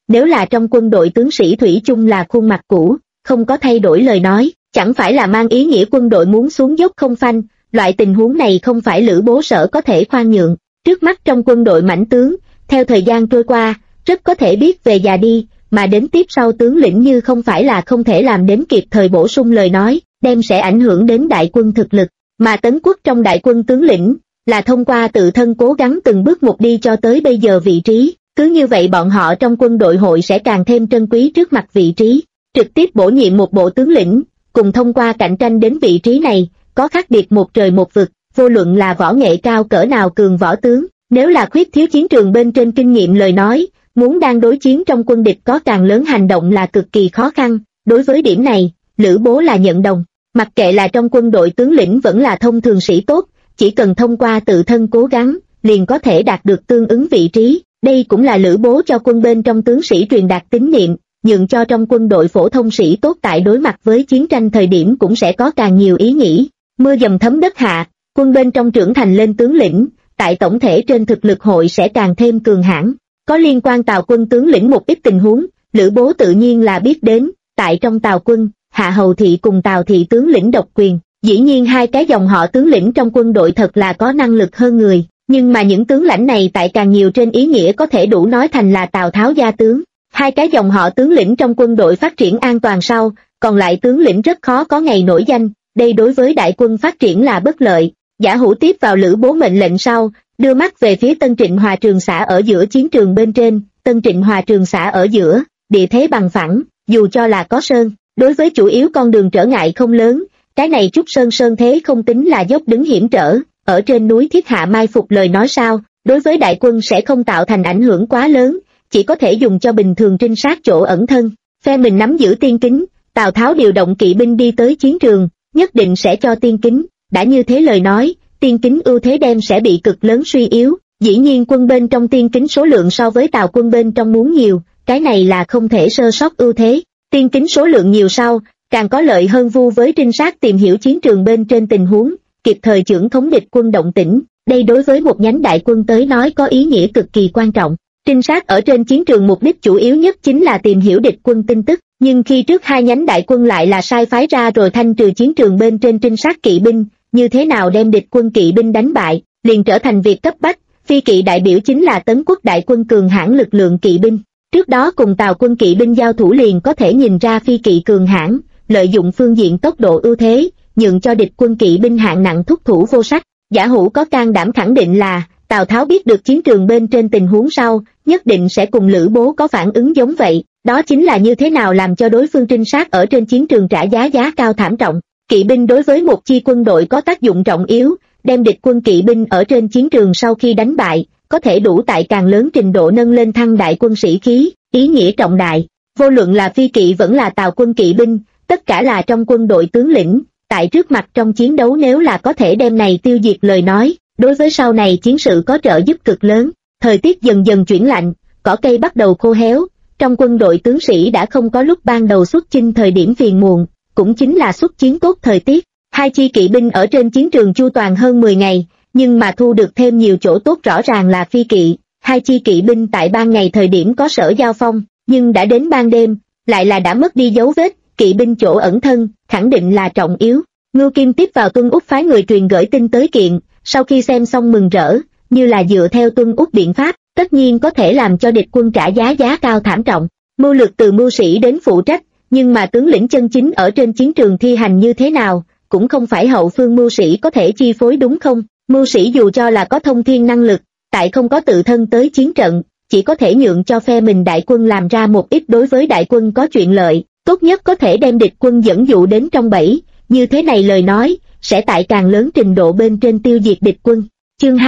nếu là trong quân đội tướng sĩ thủy chung là khuôn mặt cũ, không có thay đổi lời nói, chẳng phải là mang ý nghĩa quân đội muốn xuống dốc không phanh, loại tình huống này không phải Lữ Bố Sở có thể khoan nhượng. Trước mắt trong quân đội mãnh tướng, theo thời gian trôi qua, rất có thể biết về già đi, mà đến tiếp sau tướng lĩnh như không phải là không thể làm đến kịp thời bổ sung lời nói, đem sẽ ảnh hưởng đến đại quân thực lực, mà Tấn Quốc trong đại quân tướng lĩnh, là thông qua tự thân cố gắng từng bước một đi cho tới bây giờ vị trí, cứ như vậy bọn họ trong quân đội hội sẽ càng thêm trân quý trước mặt vị trí, trực tiếp bổ nhiệm một bộ tướng lĩnh, cùng thông qua cạnh tranh đến vị trí này, có khác biệt một trời một vực, vô luận là võ nghệ cao cỡ nào cường võ tướng, nếu là khuyết thiếu chiến trường bên trên kinh nghiệm lời nói, muốn đang đối chiến trong quân địch có càng lớn hành động là cực kỳ khó khăn, đối với điểm này, Lữ Bố là nhận đồng, mặc kệ là trong quân đội tướng lĩnh vẫn là thông thường sĩ tốt, chỉ cần thông qua tự thân cố gắng, liền có thể đạt được tương ứng vị trí, đây cũng là Lữ Bố cho quân bên trong tướng sĩ truyền đạt tín niệm, nhượng cho trong quân đội phổ thông sĩ tốt tại đối mặt với chiến tranh thời điểm cũng sẽ có càng nhiều ý nghĩ. Mưa dầm thấm đất hạ, quân bên trong trưởng thành lên tướng lĩnh, tại tổng thể trên thực lực hội sẽ càng thêm cường hãn. Có liên quan Tào quân tướng lĩnh một ít tình huống, Lữ Bố tự nhiên là biết đến, tại trong Tào quân, Hạ Hầu Thị cùng Tào Thị tướng lĩnh độc quyền, dĩ nhiên hai cái dòng họ tướng lĩnh trong quân đội thật là có năng lực hơn người, nhưng mà những tướng lãnh này tại càng nhiều trên ý nghĩa có thể đủ nói thành là Tào Tháo gia tướng. Hai cái dòng họ tướng lĩnh trong quân đội phát triển an toàn sau, còn lại tướng lĩnh rất khó có ngày nổi danh, đây đối với đại quân phát triển là bất lợi. Giả Hữu tiếp vào Lữ Bố mệnh lệnh sau, đưa mắt về phía Tân Trịnh Hòa Trường xã ở giữa chiến trường bên trên, Tân Trịnh Hòa Trường xã ở giữa, địa thế bằng phẳng, dù cho là có sơn, đối với chủ yếu con đường trở ngại không lớn, cái này Trúc Sơn sơn thế không tính là dốc đứng hiểm trở, ở trên núi thiết hạ mai phục lời nói sao, đối với đại quân sẽ không tạo thành ảnh hưởng quá lớn, chỉ có thể dùng cho bình thường trinh sát chỗ ẩn thân. Phe mình nắm giữ tiên kính, Tào Tháo điều động kỵ binh đi tới chiến trường, nhất định sẽ cho tiên kính, đã như thế lời nói, tiên kính ưu thế đem sẽ bị cực lớn suy yếu, dĩ nhiên quân bên trong tiên kính số lượng so với Tào quân bên trong muốn nhiều, cái này là không thể sơ sót ưu thế, tiên kính số lượng nhiều sau, càng có lợi hơn vu với trinh sát tìm hiểu chiến trường bên trên tình huống, kịp thời chưởng thống địch quân động tĩnh, đây đối với một nhánh đại quân tới nói có ý nghĩa cực kỳ quan trọng. Trinh sát ở trên chiến trường mục đích chủ yếu nhất chính là tìm hiểu địch quân tin tức, nhưng khi trước hai nhánh đại quân lại là sai phái ra rồi thanh trừ chiến trường bên trên trinh sát kỵ binh, như thế nào đem địch quân kỵ binh đánh bại, liền trở thành việc cấp bách. Phi kỵ đại biểu chính là Tấn Quốc đại quân cường hãn lực lượng kỵ binh, trước đó cùng Tào quân kỵ binh giao thủ liền có thể nhìn ra phi kỵ cường hãn, lợi dụng phương diện tốc độ ưu thế, nhượng cho địch quân kỵ binh hạng nặng thúc thủ vô sách. Giả Hữu có can đảm khẳng định là Tào Tháo biết được chiến trường bên trên tình huống sau, nhất định sẽ cùng Lữ Bố có phản ứng giống vậy, đó chính là như thế nào làm cho đối phương trinh sát ở trên chiến trường trả giá cao thảm trọng. Kỵ binh đối với một chi quân đội có tác dụng trọng yếu, đem địch quân kỵ binh ở trên chiến trường sau khi đánh bại, có thể đủ tại càng lớn trình độ nâng lên thăng đại quân sĩ khí, ý nghĩa trọng đại. Vô luận là phi kỵ vẫn là Tào quân kỵ binh, tất cả là trong quân đội tướng lĩnh, tại trước mặt trong chiến đấu nếu là có thể đem này tiêu diệt lời nói, đối với sau này chiến sự có trợ giúp cực lớn. Thời tiết dần dần chuyển lạnh, cỏ cây bắt đầu khô héo, trong quân đội tướng sĩ đã không có lúc ban đầu xuất chinh thời điểm phiền muộn, cũng chính là xuất chiến tốt thời tiết. Hai chi kỵ binh ở trên chiến trường chu toàn hơn 10 ngày, nhưng mà thu được thêm nhiều chỗ tốt rõ ràng là phi kỵ. Hai chi kỵ binh tại ban ngày thời điểm có sở giao phong, nhưng đã đến ban đêm, lại là đã mất đi dấu vết, kỵ binh chỗ ẩn thân, khẳng định là trọng yếu. Ngưu Kim tiếp vào Tuân Úc phái người truyền gửi tin tới kiện, sau khi xem xong mừng rỡ, như là dựa theo Tuân Úc biện pháp, tất nhiên có thể làm cho địch quân trả giá cao thảm trọng. Mưu lược từ mưu sĩ đến phụ trách, nhưng mà tướng lĩnh chân chính ở trên chiến trường thi hành như thế nào, cũng không phải hậu phương mưu sĩ có thể chi phối đúng không? Mưu sĩ dù cho là có thông thiên năng lực, tại không có tự thân tới chiến trận, chỉ có thể nhượng cho phe mình đại quân làm ra một ít đối với đại quân có chuyện lợi, tốt nhất có thể đem địch quân dẫn dụ đến trong bẫy, như thế này lời nói, sẽ tại càng lớn trình độ bên trên tiêu diệt địch quân. Chương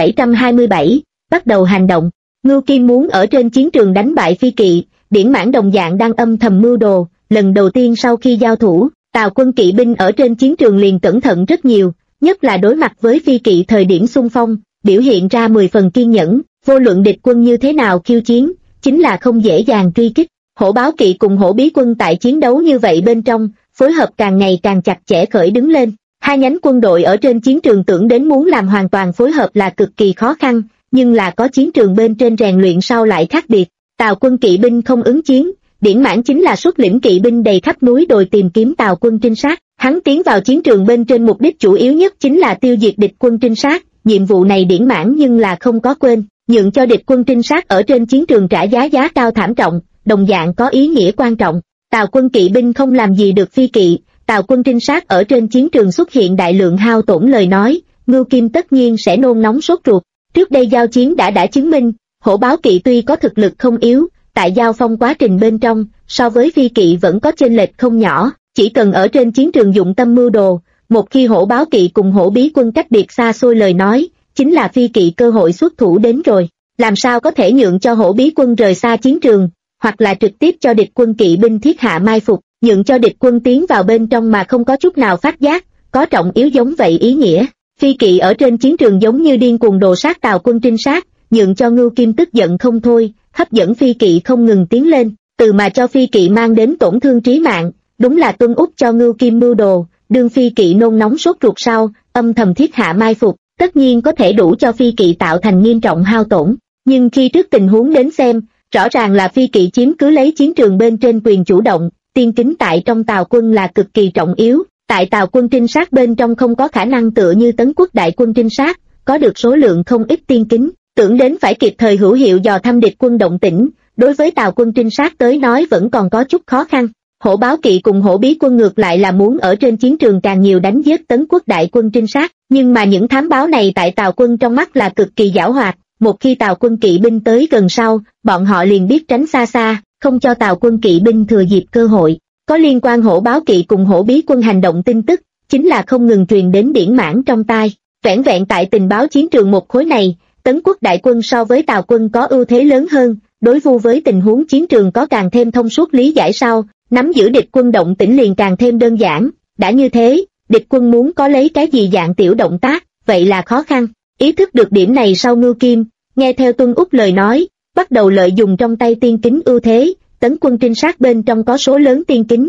2727, bắt đầu hành động. Ngưu Kim muốn ở trên chiến trường đánh bại phi kỵ, Điển Mãn đồng dạng đang âm thầm mưu đồ, lần đầu tiên sau khi giao thủ, Tào quân kỵ binh ở trên chiến trường liền cẩn thận rất nhiều, nhất là đối mặt với phi kỵ thời điểm xung phong, biểu hiện ra 10 phần kiên nhẫn, vô luận địch quân như thế nào khiêu chiến, chính là không dễ dàng truy kích. Hổ báo kỵ cùng hổ bí quân tại chiến đấu như vậy bên trong, phối hợp càng ngày càng chặt chẽ khởi đứng lên. Hai nhánh quân đội ở trên chiến trường tưởng đến muốn làm hoàn toàn phối hợp là cực kỳ khó khăn, nhưng là có chiến trường bên trên rèn luyện sau lại khác biệt. Tào quân kỵ binh không ứng chiến, Điển Mãn chính là xuất lĩnh kỵ binh đầy khắp núi đồi tìm kiếm Tào quân trinh sát. Hắn tiến vào chiến trường bên trên mục đích chủ yếu nhất chính là tiêu diệt địch quân trinh sát, nhiệm vụ này Điển Mãn nhưng là không có quên, nhượng cho địch quân trinh sát ở trên chiến trường trả giá cao thảm trọng, đồng dạng có ý nghĩa quan trọng. Tào quân kỵ binh không làm gì được phi kỵ, Tào quân trinh sát ở trên chiến trường xuất hiện đại lượng hao tổn lời nói, Ngưu Kim tất nhiên sẽ nôn nóng sốt ruột. Trước đây giao chiến đã chứng minh, hổ báo kỵ tuy có thực lực không yếu, tại giao phong quá trình bên trong, so với phi kỵ vẫn có chênh lệch không nhỏ, chỉ cần ở trên chiến trường dụng tâm mưu đồ, một khi hổ báo kỵ cùng hổ bí quân cách biệt xa xôi lời nói, chính là phi kỵ cơ hội xuất thủ đến rồi. Làm sao có thể nhượng cho hổ bí quân rời xa chiến trường, hoặc là trực tiếp cho địch quân kỵ binh thiết hạ mai phục, nhượng cho địch quân tiến vào bên trong mà không có chút nào phát giác, có trọng yếu giống vậy ý nghĩa. Phi kỵ ở trên chiến trường giống như điên cuồng đồ sát Tào quân trinh sát, nhượng cho Ngưu Kim tức giận không thôi, hấp dẫn phi kỵ không ngừng tiến lên, từ mà cho phi kỵ mang đến tổn thương trí mạng, đúng là tuân út cho Ngưu Kim mưu đồ, đương phi kỵ nôn nóng sốt ruột sau, âm thầm thiết hạ mai phục, tất nhiên có thể đủ cho phi kỵ tạo thành nghiêm trọng hao tổn. Nhưng khi trước tình huống đến xem, rõ ràng là phi kỵ chiếm cứ lấy chiến trường bên trên quyền chủ động, tiên kính tại trong Tào quân là cực kỳ trọng yếu, tại Tào quân trinh sát bên trong không có khả năng tựa như Tấn quốc đại quân trinh sát, có được số lượng không ít tiên kính, tưởng đến phải kịp thời hữu hiệu dò thăm địch quân động tĩnh, đối với Tào quân trinh sát tới nói vẫn còn có chút khó khăn. Hổ báo kỵ cùng hổ bí quân ngược lại là muốn ở trên chiến trường càng nhiều đánh giết Tấn quốc đại quân trinh sát, nhưng mà những thám báo này tại Tào quân trong mắt là cực kỳ giảo hoạt, một khi Tào quân kỵ binh tới gần sau, bọn họ liền biết tránh xa xa, không cho Tào quân kỵ binh thừa dịp cơ hội. Có liên quan hổ báo kỵ cùng hổ bí quân hành động tin tức, chính là không ngừng truyền đến Điển Mãn trong tai. Vẻn vẹn tại tình báo chiến trường một khối này, Tấn quốc đại quân so với Tào quân có ưu thế lớn hơn, đối vu với tình huống chiến trường có càng thêm thông suốt lý giải sau, nắm giữ địch quân động tĩnh liền càng thêm đơn giản. Đã như thế, địch quân muốn có lấy cái gì dạng tiểu động tác, vậy là khó khăn. Ý thức được điểm này sau Ngưu Kim, nghe theo Tuân Úc lời nói, bắt đầu lợi dụng trong tay tiên kính ưu thế, Tấn quân trinh sát bên trong có số lớn tiên kính,